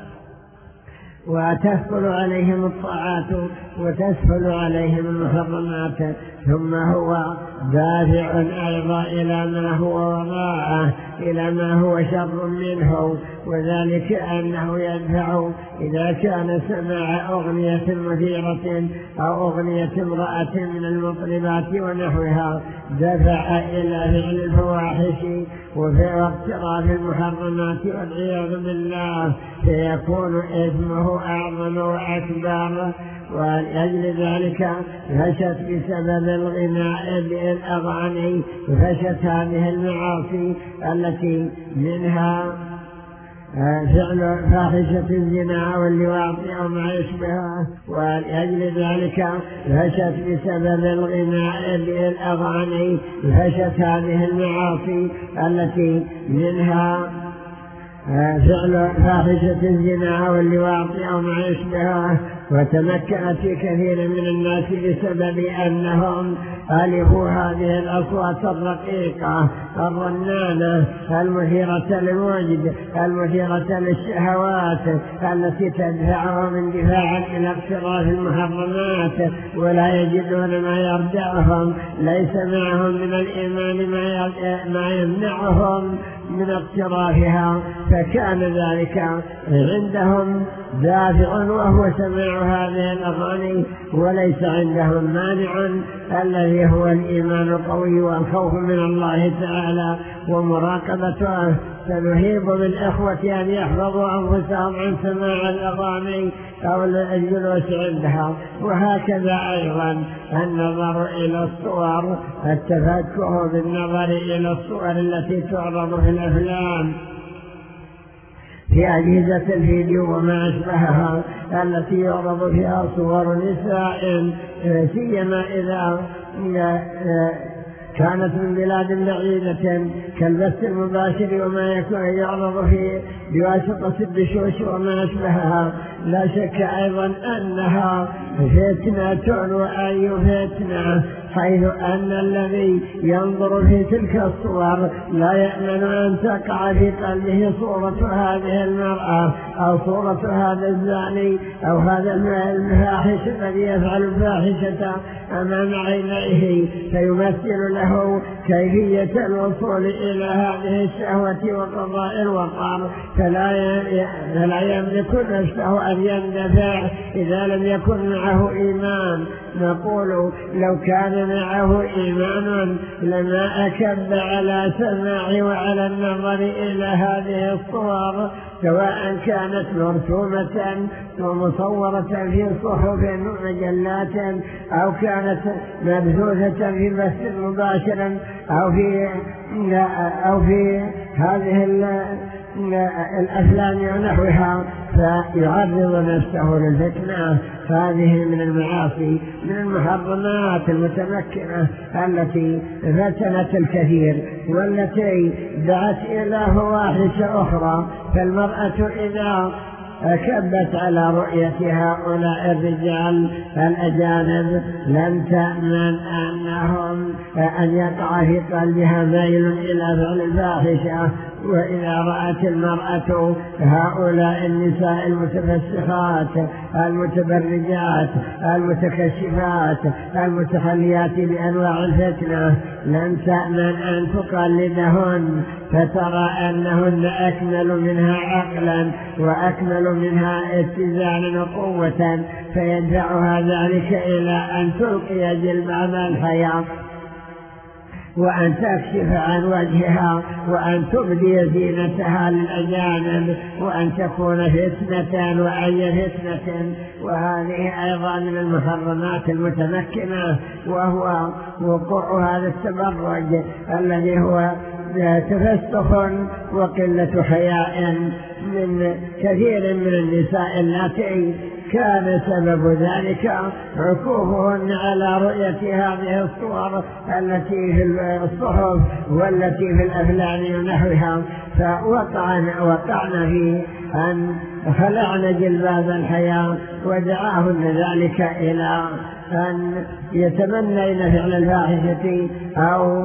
وتثقل عليهم الطاعات وتسهل عليهم المحرمات. ثم هو دافع أيضا إلى ما هو وراءه، إلى ما هو شر منه، وذلك أنه يدفع إذا كان سماع أغنية مثيرة أو أغنية امرأة من المطربات ونحوها دفع إلى فعل الفواحش واقتراف المحرمات والعياذ بالله، فيكون إثمه أعظم وأكبر. ولأجل ذلك فشت بسبب الغناء بالأغاني، فشت هذه المعاصي التي منها فعل فاحشة الزنا واللواط أو ما يشبهه، ولأجل ذلك فشت بسبب الغناء بالأغاني، فشت هذه المعاصي التي منها فعل فاحشة الزنا واللواط أو ما يشبهه، وتمكنت في كثير من الناس بسبب أنهم ألفوا هذه الأصوات الرقيقة الرنانة المثيرة للوجد المثيرة للشهوات التي تدفعهم اندفاعا إلى اقتراف المحرمات، ولا يجدون ما يردعهم، ليس معهم من الإيمان ما يمنعهم من اقترافها، فكان ذلك عندهم دافع وهو سماع هذه الأغاني، وليس عندهم مانع الذي هو الإيمان القوي والخوف من الله تعالى ومراقبته. سنهيب بالإخوة أن يحفظوا أنفسهم عن سماع الأغاني أو الجلوس عندها، وهكذا أيضا النظر إلى الصور، التفكه بالنظر إلى الصور التي تعرض في الأفلام في أجهزة الفيديو وما أشبهها التي يعرض فيها صور نساء، سيما إذا كانت من بلاد بعيدة كالبث المباشر وما يكون يعرض في بواسطة الدشوش وما أشبهها. لا شك أيضا أنها فتنة وأي فتنة، حيث أن الذي ينظر في تلك الصور لا يأمن أن تقع في قلبه صورة هذه المرأة أو صورة هذا الزاني أو هذا الفاحش الذي يفعل الفاحشة أمام عينيه، فيمثل له كيفية الوصول إلى هذه الشهوة وقضاء الوقار، فلا فلا يملك نفسه أن يندفع إذا لم يكن معه إيمان. نقول لو كان معه إيمان لما أكب على سماع وعلى النظر إلى هذه الصور، سواء كانت مرسومة ومصورة في صحف ومجلات أو كانت مبثوثة في بث مباشر أو في أو في هذه الأفلام ونحوها، فيعرض نفسه للفتنة. هذه من المعاصي من المحرمات المتمكنة التي فتنت الكثير والتي دعت إلى فواحش أخرى. فالمرأة إذا كبت على رؤية هؤلاء الرجال الأجانب لم تأمن أنهم أن يقع في قلبها ميل إلى فعل الفاحشة. وإذا رأت المرأة هؤلاء النساء المتفسخات المتبرجات المتكشفات المتخليات بأنواع الفتنة لم تأمن أن تقلدهن، فترى أنهن أكمل منها عقلا وأكمل منها اتزانا وقوة، فيدفعها ذلك إلى أن تلقي جلباب الحياة وأن تكشف عن وجهها وأن تبدي زينتها للأجانب وأن تكون فتنة وأي فتنة. وهذه أيضا من المحرمات المتمكنة، وهو وقوع هذا التبرج الذي هو تفسخ وقلة حياء من كثير من النساء اللاتي كان سبب ذلك عكوفهن على رؤية هذه الصور التي في الصحف والتي في الأفلام ونحوها، فوقعنا وقعنا في أن خلعن جلباب الحياة ودعاهن ذلك إلى أن يتمنين فعل الفاحشة أو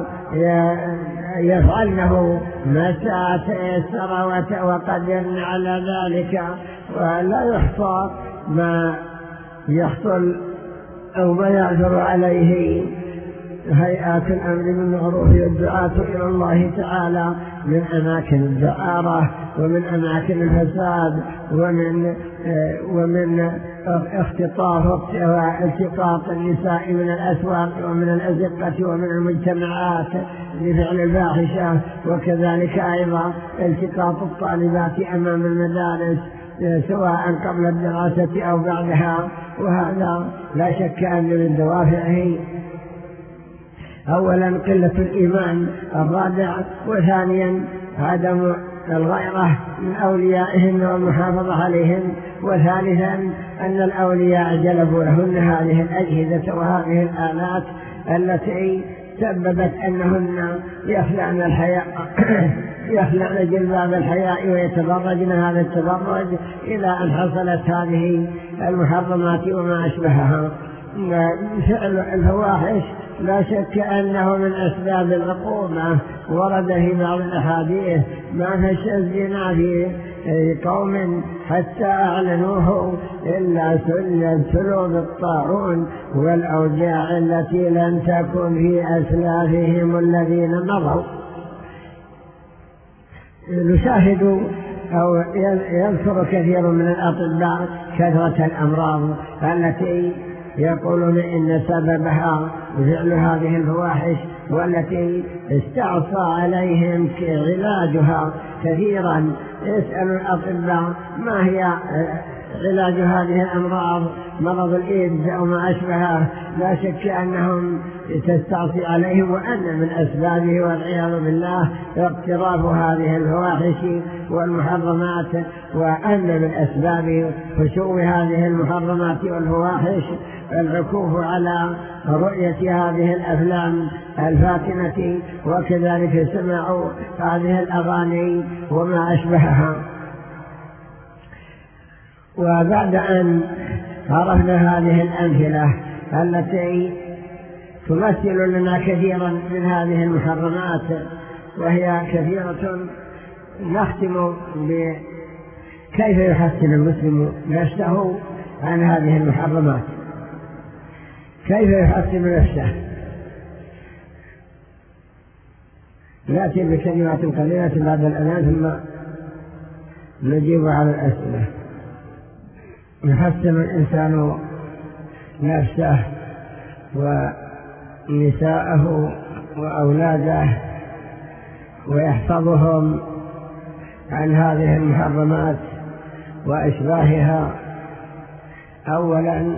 يفعلنه متى تيسر وقدرن على ذلك. ولا يحصى ما يحصل أو ما يعثر عليه هيئات الأمر بالمعروف والدعاة إلى الله تعالى من أماكن الدعارة ومن أماكن الفساد ومن ومن اختطاف والتقاط النساء من الأسواق ومن الأزقة ومن المجتمعات لفعل الفاحشة، وكذلك أيضا التقاط الطالبات أمام المدارس سواء قبل الدراسة أو بعدها. وهذا لا شك أن من دوافعه أولا قلة الإيمان الرابع، وثانيا عدم الغيرة من أوليائهن والمحافظة عليهم. وثالثا أن الأولياء جلبوا لهن هذه الأجهزة وهذه الآلات التي سببت أنهن يخلعن الحياء يخلعن جلباب الحياء ويتبرجن هذا التبرج إلى أن حصلت هذه المحرمات وما أشبهها. فعل الفواحش لا شك أنه من أسباب العقوبة. ورد في بعض الأحاديث ما فشى الزنا في قوم حتى أعلنوه إلا سلوا بالطاعون والأوجاع التي لم تكن في أسلافهم الذين مضوا. نشاهد أو يذكر كثير من الأطباء كثرة الأمراض التي يقولون إن سببها فعل هذه الفواحش، والتي استعصى عليهم علاجها كثيرا. يسأل الأطباء ما هي علاج هذه الأمراض، مرض الإيدز أو ما أشبهه، لا شك أنهم تستعصي عليهم، وأن من أسبابه والعياذ بالله اقتراف هذه الفواحش والمحرمات، وأن من أسباب فشو هذه المحرمات والفواحش العكوف على رؤية هذه الأفلام الفاتنة، وكذلك سماع هذه الأغاني وما أشبهها. وبعد أن عرفنا هذه الأمثلة التي تمثل لنا كثيرا من هذه المحرمات وهي كثيرة، نختم بكيف يحسن المسلم نفسه عن هذه المحرمات، كيف يحسن نفسه. نأتي بكلمات قليلة بعد الأذان ثم نجيب على الأسئلة. يحسن الإنسان نفسه ونساءه وأولاده ويحفظهم عن هذه المحرمات وأشباهها، أولا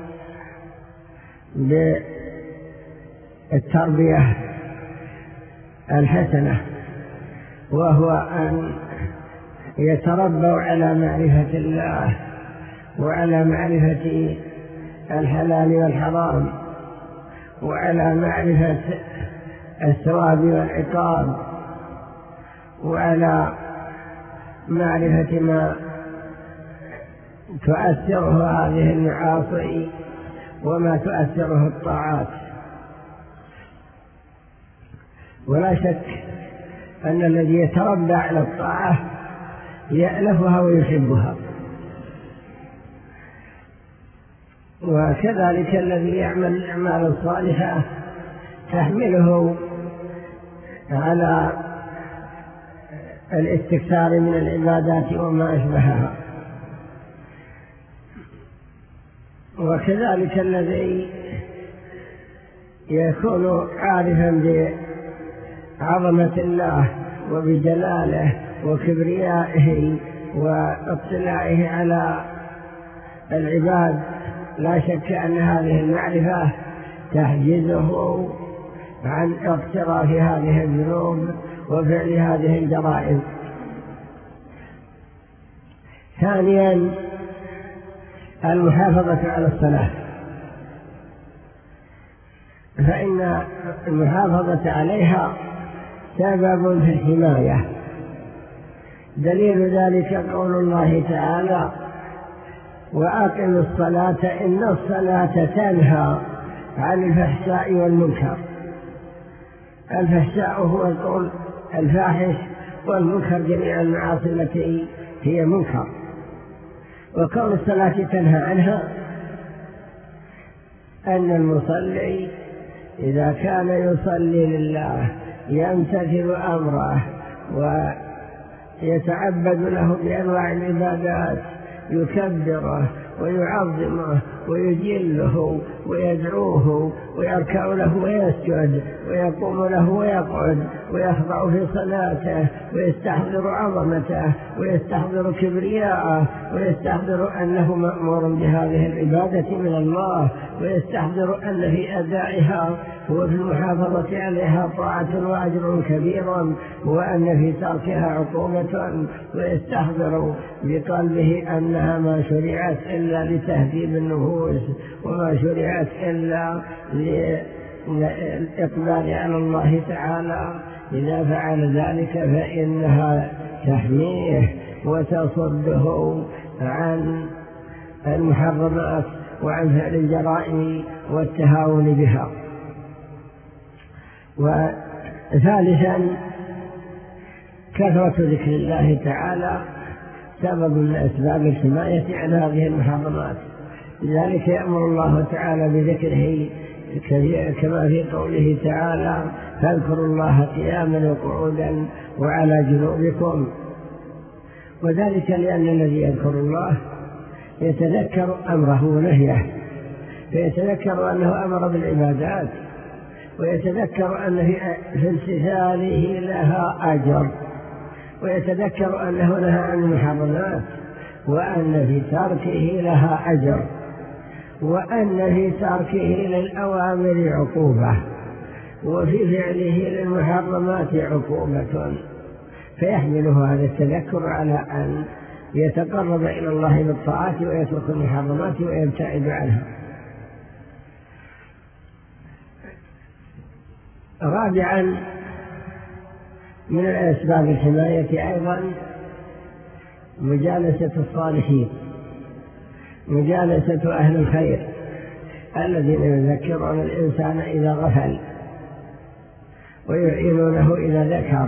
بالتربية الحسنة، وهو أن يتربوا على معرفة الله وعلى معرفة الحلال والحرام وعلى معرفة الثواب والعقاب وعلى معرفة ما تؤثره هذه المعاصي وما تؤثره الطاعات. ولا شك أن الذي يتربى على الطاعة يألفها ويحبها، وكذلك الذي يعمل الأعمال الصالحة تحمله على الاستكثار من العبادات وما أشبهها. وكذلك الذي يكون عارفا بعظمة الله وبجلاله وكبريائه واطلاعه على العباد، لا شك أن هذه المعرفة تحجزه عن اقتراف هذه الذنوب وفعل هذه الجرائم. ثانيا المحافظة على الصلاة، فإن المحافظة عليها سبب في الحماية. دليل ذلك قول الله تعالى: وأقم الصلاة إن الصلاة تنهى عن الفحشاء والمنكر. الفحشاء هو القول الفاحش، والمنكر جميع المعاصي التي هي منكر. وكون الصلاة تنهى عنها أن المصلي إذا كان يصلي لله يمتثل أمره ويتعبد له بأنواع العبادات، يكبره ويعظمه ويجله ويدعوه ويركع له ويسجد ويقوم له ويقعد ويخضع في صلاته ويستحضر عظمته ويستحضر كبرياءه ويستحضر أنه مأمور بهذه العبادة من الله، ويستحضر أن في أدائها وفي المحافظة عليها طاعة وأجر كبير، وأن في تركها عقوبة، ويستحضر بقلبه أنها ما شرعت إلا لتهذيب النفوس، وما شرعت إلا للإقبال على الله تعالى. إذا فعل ذلك فإنها تحميه وتصده عن المحرمات وعن فعل الجرائم والتهاون بها. وثالثا كثرة ذكر الله تعالى سبب من أسباب الحماية عن هذه المحرمات، لذلك يأمر الله تعالى بذكره كما في قوله تعالى: فاذكروا الله قياما وقعودا وعلى جنوبكم. وذلك لأن الذي يذكر الله يتذكر أمره ونهيه، فيتذكر أنه أمر بالعبادات، ويتذكر أن في امتثاله لها أجر، ويتذكر أنه نهى عن المحرمات، وأن في تركه لها أجر، وأن في تركه للأوامر عقوبة، وفي فعله للمحرمات عقوبة، فيحمله هذا التذكر على أن يتقرب إلى الله بالطاعات ويترك المحرمات ويبتعد عنها. رابعا من الأسباب الحماية أيضا مجالسة الصالحين، مجالسة أهل الخير الذين يذكرون الإنسان إذا غفل، ويعينونه إذا ذكر،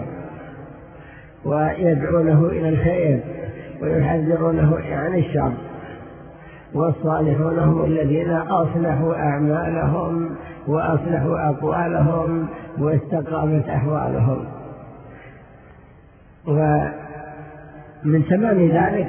ويدعونه إلى الخير، ويحذرونه عن الشر. والصالحون هم الذين أصلحوا أعمالهم وأصلحوا أقوالهم واستقامت أحوالهم. ومن تمام ذلك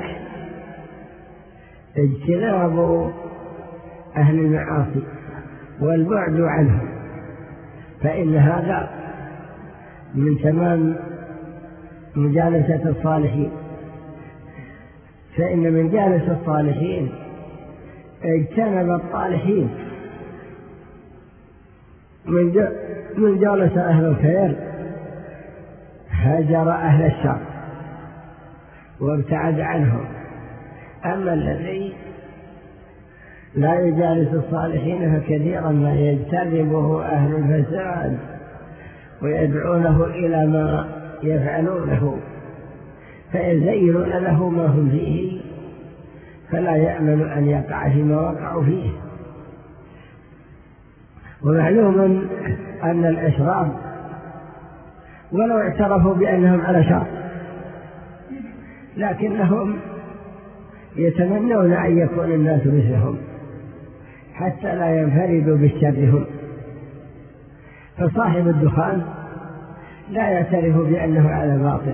اجتناب أهل المعاصي والبعد عنهم، فإن هذا من تمام مجالسة الصالحين، فإن من جالس الصالحين اجتنب الطالحين، من جالس أهل الخير هجر أهل الشر وابتعد عنهم. أما الذي لا يجالس الصالحين فكثيرا ما يجتنبه أهل الفساد ويدعونه إلى ما يفعلونه، فيزينون له ما هم فيه، فلا يأمن أن يقع فيما وقعوا فيه. ومعلوم أن الأشرار ولو اعترفوا بأنهم على شر لكنهم يتمنون أن يكون الناس مثلهم حتى لا ينفردوا بالشر هم. فصاحب الدخان لا يعترف بأنه على باطل،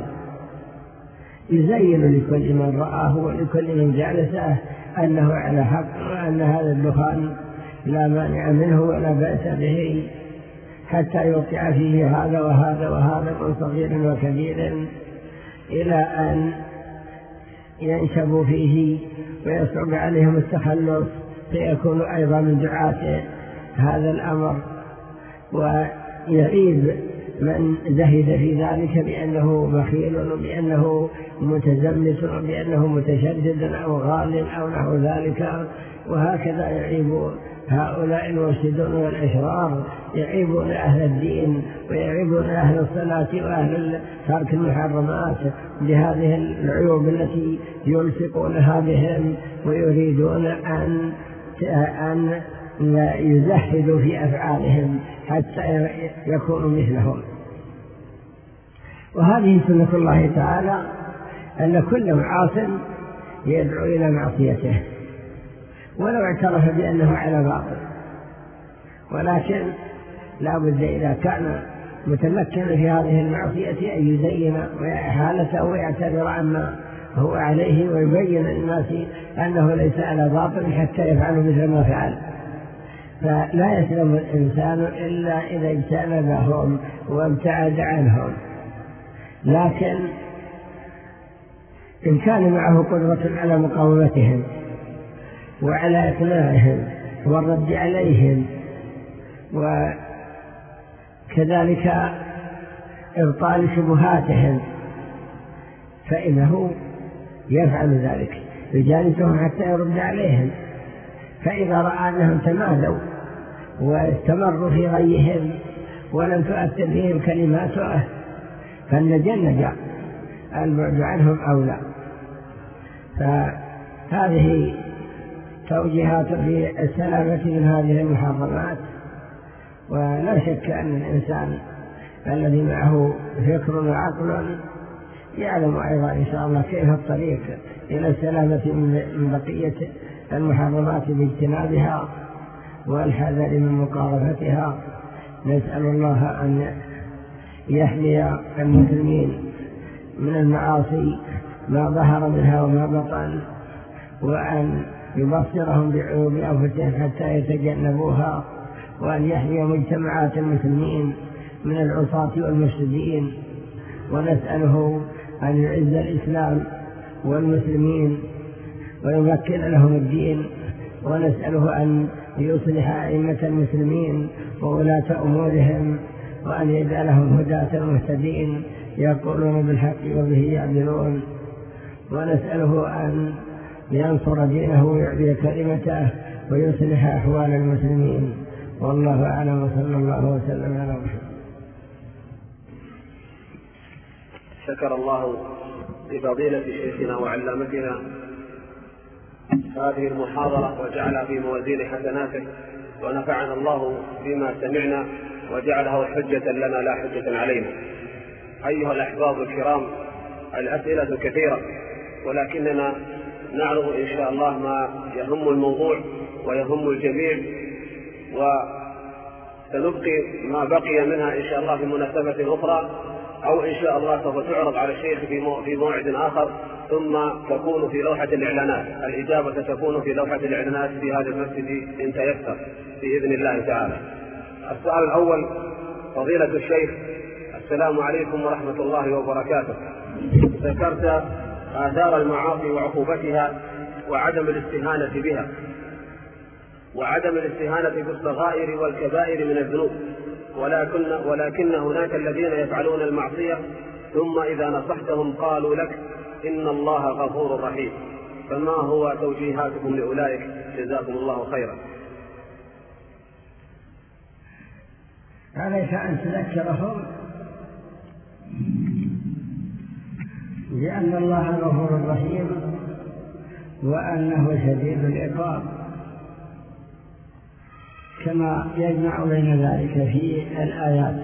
يزين لكل من رآه ولكل من جالسه أنه على حق، وأن هذا الدخان لا مانع منه ولا بأس به، حتى يوقع فيه هذا وهذا وهذا من صغير وكبير، إلى أن ينشبوا فيه ويصعب عليهم التخلص، فيكون أيضا من دعاة هذا الأمر. ويعيب من زهد في ذلك بأنه بخيل وبأنه متزمت وبأنه متشدد أو غال أو نحو ذلك. وهكذا يعيب هؤلاء المفسدون والأشرار، يعيبون أهل الدين ويعيبون أهل الصلاة وأهل ترك المحرمات بهذه العيوب التي يلصقونها بهم، ويريدون أن أن يزهدوا في أفعالهم حتى يكونوا مثلهم. وهذه سنة الله تعالى، أن كل معاص يدعو إلى معصيته ولو اعترف بأنه على باطل، ولكن لا بد إذا كان متمكنا في هذه المعصية أن يزين حالته ويعتذر عما هو عليه، ويبين للناس أنه ليس على باطل حتى يفعلوا مثل ما فعل. فلا يسلم الإنسان إلا إذا اجتنبهم وابتعد عنهم. لكن إن كان معه قدرة على مقاومتهم وعلى إقناعهم والرد عليهم كذلك إبطال شبهاتهم، فإنه يفعل ذلك، يجالسهم حتى يرد عليهم، فإذا رأى أنهم تمادوا واستمروا في غيهم ولم تؤثر فيهم كلماته فالنجا نجا، البعد عنهم أولى. فهذه توجيهات في السلامة من هذه المحرمات. ولا شك أن الإنسان الذي معه فكر وعقل يعلم أيضا إن شاء الله كيف الطريق إلى السلامة من بقية المحرمات باجتنابها والحذر من مقارفتها. نسأل الله أن يحمي المسلمين من المعاصي ما ظهر منها وما بطن، وأن يبصرهم بعيوب أنفسهم حتى يتجنبوها، وأن يحمي مجتمعات المسلمين من العصاة والمفسدين. ونسأله أن يعز الإسلام والمسلمين ويمكن لهم الدين، ونسأله أن يصلح أئمة المسلمين وولاة أمورهم، وأن يجعلهم هداة مهتدين يقولون بالحق وبه يعدلون. ونسأله أن ينصر دينه ويعلي كلمته ويصلح أحوال المسلمين. والله أعلم، وصلى الله وسلم على محمد. شكر الله لفضيلة شيخنا وعلامتنا هذه المحاضرة وجعلها في موازين حسناته، ونفعنا الله بما سمعنا وجعله حجة لنا لا حجة علينا. أيها الأحباب الكرام، الأسئلة كثيرة، ولكننا نعرض إن شاء الله ما يهم الموضوع ويهم الجميع، وسنبقي ما بقي منها إن شاء الله في مناسبة أخرى، أو إن شاء الله سوف تعرض على الشيخ في موعد آخر، ثم تكون في لوحة الإعلانات. الإجابة تكون في لوحة الإعلانات في هذا المسجد إن تيسر بإذن الله تعالى. السؤال الأول: فضيلة الشيخ، السلام عليكم ورحمة الله وبركاته. ذكرت آثار المعاصي وعقوبتها وعدم الاستهانة بها وعدم الاستهانة بالصغائر والكبائر من الذنوب، ولكن, ولكن هناك الذين يفعلون المعصية ثم إذا نصحتهم قالوا لك إن الله غفور رحيم، فما هو توجيهاتكم لأولئك؟ جزاكم الله خيرا. عليك أن تذكرهم بأن الله غفور رحيم وأنه شديد العقاب، كما يجمع بين ذلك في الآيات.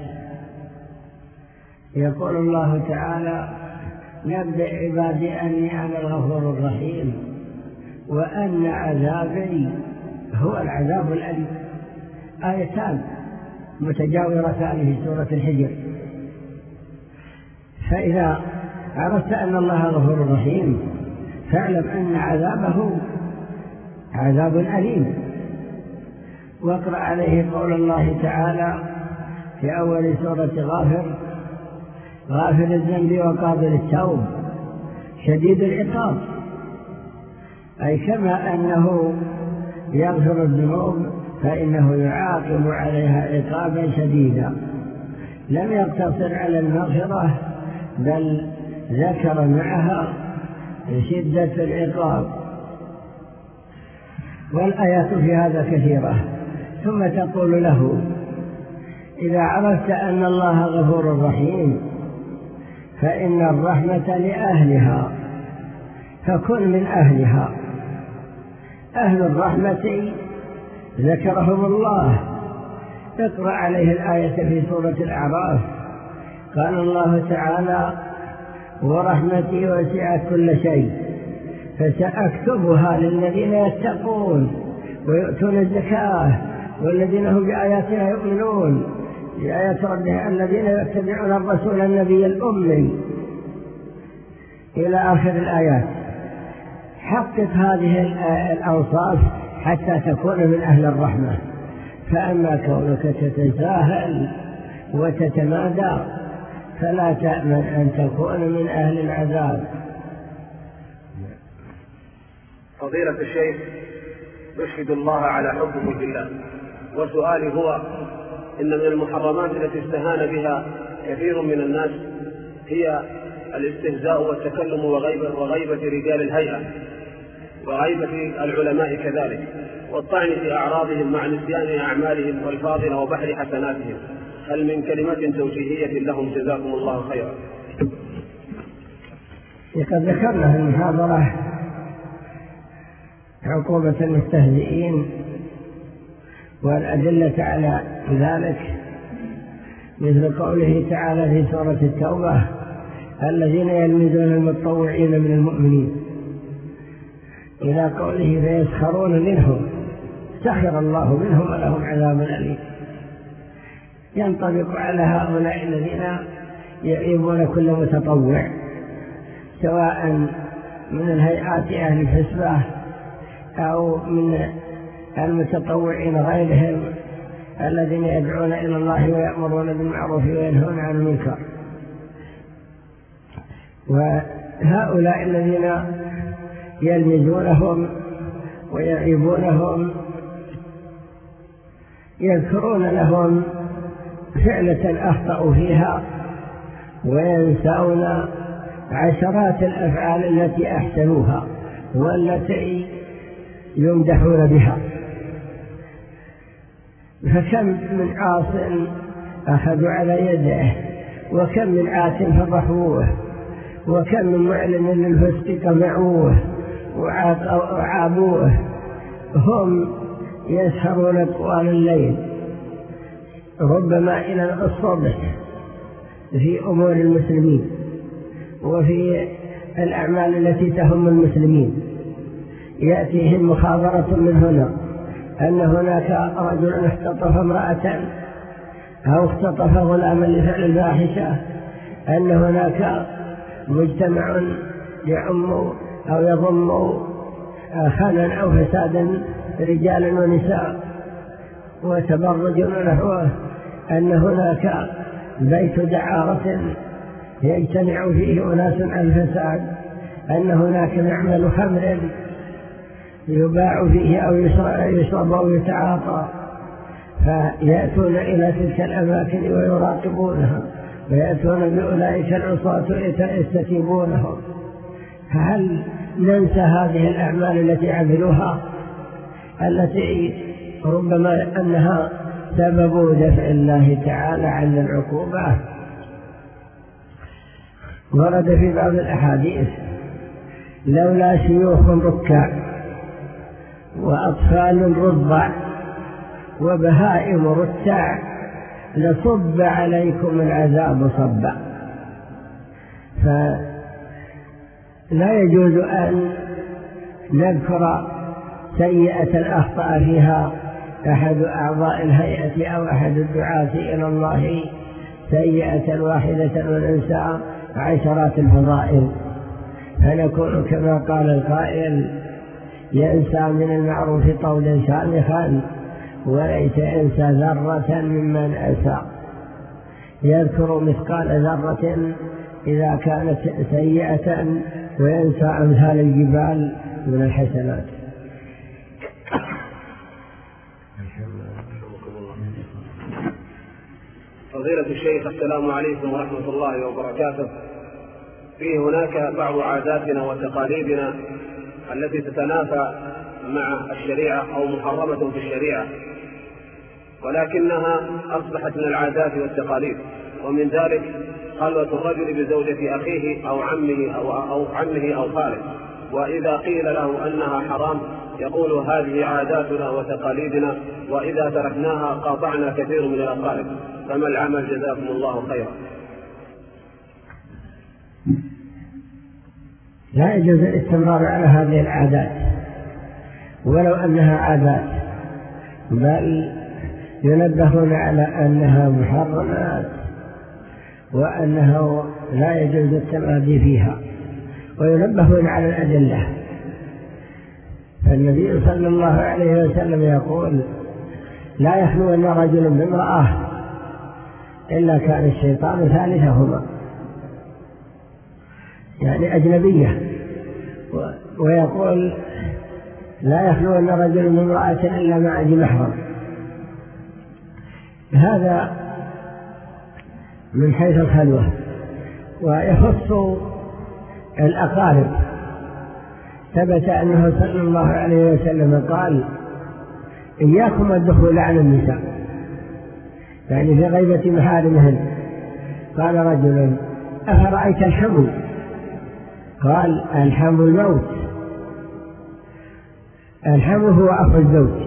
يقول الله تعالى: نبئ عبادي أني أنا الغفور الرحيم وأن عذابي هو العذاب الأليم. آيتان متجاورتان في سورة الحجر. فإذا عرفت أن الله غفور رحيم فاعلم أن عذابه عذاب أليم. واقرأ عليه قول الله تعالى في أول سورة غافر: غافر الذنب وقابل التوب شديد العقاب، أي كما أنه يغفر الذنوب فإنه يعاقب عليها عقابا شديدا. لم يقتصر على المغفرة بل ذكر معها شدة العقاب، والآيات في هذا كثيرة. ثم تقول له: إذا عرفت أن الله غفور رحيم فإن الرحمة لأهلها، فكن من أهلها. أهل الرحمة ذكرهم الله. اقرأ عليه الآية في سورة الأعراف: قال الله تعالى: ورحمتي وسعت كل شيء فسأكتبها للذين يتقون ويؤتون الزكاة والذين هم بآياتنا يؤمنون. بآيات ربهم الذين يتبعون الرسول النبي الأمي إلى آخر الآيات. حقق هذه الأوصاف حتى تكون من أهل الرحمة. فأما كونك تتساهل وتتمادى فلا تأمن أن تكون من أهل العذاب. فضيلة الشيخ، أشهد الله على حبه بالله، وسؤالي هو: إن من المحرمات التي استهان بها كثير من الناس هي الاستهزاء والتكلم وغيبة, وغيبة رجال الهيئة وغيبة العلماء كذلك، والطعن في أعراضهم مع نسيان أعمالهم والفاضلة وبحر حسناتهم. هل من كلمة توجيهية لهم جزاكم الله خيرا؟ لقد ذكرنا في المحاضرة عقوبة المستهزئين والأدلة على ذلك، مثل قوله تعالى في سورة التوبة: الذين يلمزون المتطوعين من المؤمنين، إلى قوله: فيسخرون منهم سخر الله منهم ولهم عذاب أليم. ينطبق على هؤلاء الذين يعيبون كل متطوع، سواء من الهيئات أهل الحسبة أو من المتطوعين غيرهم الذين يدعون إلى الله ويأمرون بالمعروف وينهون عن المنكر. وهؤلاء الذين يلمزونهم ويعيبونهم يذكرون لهم فعلة أخطأوا فيها وينسون عشرات الأفعال التي أحسنوها والتي يمدحون بها. فكم من عاص أخذوا على يده، وكم من آت فضحوه، وكم من معلن للفسق قمعوه وعابوه. هم يسهرون طوال الليل ربما إلى الصبح في أمور المسلمين وفي الأعمال التي تهم المسلمين. يأتيهم مخابرة من هنا أن هناك رجل اختطف امرأة أو اختطف غلاما لفعل الفاحشة، أن هناك مجتمع يعم أو يضم خنا أو فسادا رجالا ونساء وتبرج ونحوه، أن هناك بيت دعارة يجتمع فيه أناس عن الفساد، أن هناك معمل خمر يباع فيه أو يشرب أو يتعاطى، فيأتون إلى تلك الأماكن ويراقبونها، ويأتون بأولئك العصاة يستتيبونهم. فهل ننسى هذه الأعمال التي عملوها، التي ربما أنها سبب دفع الله تعالى عن العقوبة؟ ورد في بعض الأحاديث: لولا شيوخ ركع وأطفال رضع وبهائم رتع لصب عليكم العذاب صبا. فلا يجوز أن نذكر سيئة أخطأ فيها أحد أعضاء الهيئة أو أحد الدعاة إلى الله سيئة واحدة وننسى عشرات الفضائل، فنكون كما قال القائل: ينسى من المعروف قولا شامخا وليس ينسى ذرة ممن أسى. يذكر مثقال ذرة إذا كانت سيئة وينسى أمثال الجبال من الحسنات. فضيلة الشيخ، السلام عليكم ورحمة الله وبركاته. في هناك بعض عاداتنا وتقاليدنا التي تتنافى مع الشريعة أو محرمة في الشريعة، ولكنها أصبحت من العادات والتقاليد، ومن ذلك خلوة الرجل بزوجة أخيه أو عمه أو, أو عمه أو خاله، وإذا قيل له أنها حرام يقول: هذه عاداتنا وتقاليدنا، وإذا تركناها قاطعنا كثير من الأقارب. فما العمل جزاكم الله خيرا؟ لا يجوز الاستمرار على هذه العادات ولو أنها عادات، بل ينبهون على أنها محرمات وأنه لا يجوز التمادي فيها، وينبهون على الأدلة. فالنبي صلى الله عليه وسلم يقول: لا يخلون رجل بامرأة إلا كان الشيطان ثالثهما، يعني أجنبية. ويقول: لا يخلون رجل بامرأة إلا مع ذي محرم. هذا من حيث الخلوة. ويخص الأقارب، ثبت أنه صلى الله عليه وسلم قال: إياكم الدخول على النساء، يعني في غيبة محارمهن. قال رجل: أفرأيت الحمو؟ قال: الحمو الموت. الحمو هو أخو الزوج،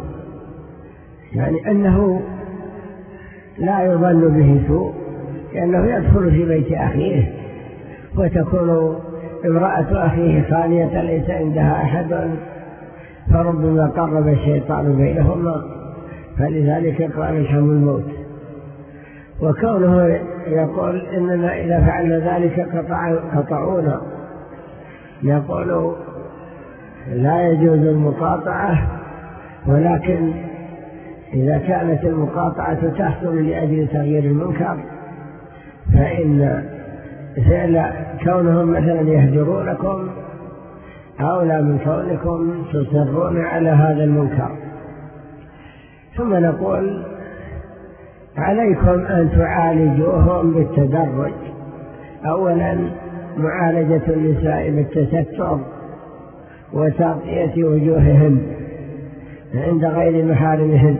يعني أنه لا يظن به سوء، لأنه يدخل في بيت أخيه، وتكون امرأة أخيه خالية ليس عندها أحد، فربما قرب الشيطان بينهما، فلذلك قال: الحمو الموت. وكونه يقول: إننا إذا فعلنا ذلك قطعونا، يقول: لا يجوز المقاطعة، ولكن إذا كانت المقاطعة تحصل لأجل تغيير المنكر فإن فعل كونهم مثلا يهجرونكم أولى من كونكم تصرون على هذا المنكر. ثم نقول: عليكم أن تعالجوهم بالتدرج. أولا معالجة النساء بالتستر وتغطية وجوههن عند غير محارمهن.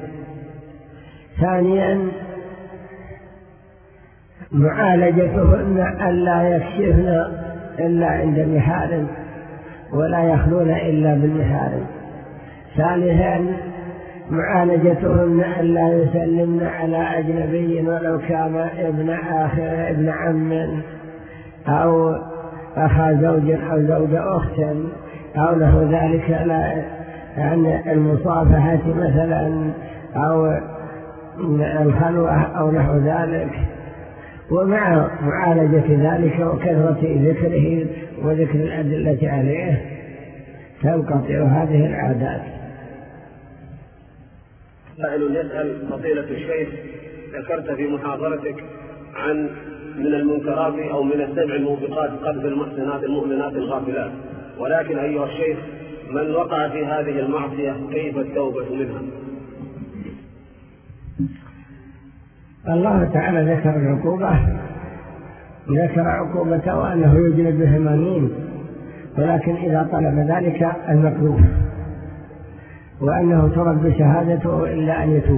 ثانيا معالجتهن ألا يكشفن إلا عند المحارم ولا يخلون إلا بالمحارم. ثالثا معالجتهن ألا يسلمن على أجنبي ولو كان ابن أخ ابن عم أو أخا زوج أو زوج أخت أو له ذلك، لا يعني المصافحة مثلا أو الخلوة أو نحو ذلك. ومع معالجة ذلك وكثرة ذكره وذكر الأدلة عليه تنقطع هذه العادات. سائل يسأل: فضيلة الشيخ، ذكرت في محاضرتك عن من المنكرات أو من السبع الموبقات قذف المحسنات المؤمنات الغافلات، ولكن أيها الشيخ من وقع في هذه المعصية كيف التوبة منها؟ الله تعالى ذكر العقوبة، ذكر عقوبته وأنه يجلد بثمانين، ولكن إذا طلب ذلك المكروه، وأنه ترد شهادته إلا أن يتوب.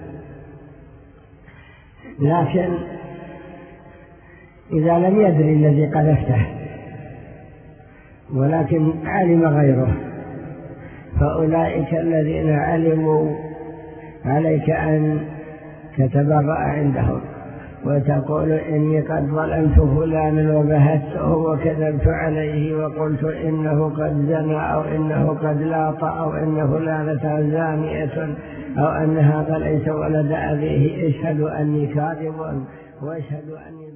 لكن إذا لم يدري الذي قذفته ولكن علم غيره، فأولئك الذين علموا عليك أن تتبرأ عندهم وتقول: إني قد ظلمت فلانا وبهته وكذبت عليه وقلت إنه قد زنى أو إنه قد لاط أو إن فلانة زانية أو أن هذا ليس ولد أبيه، اشهدوا أني كاذب واشهدوا أني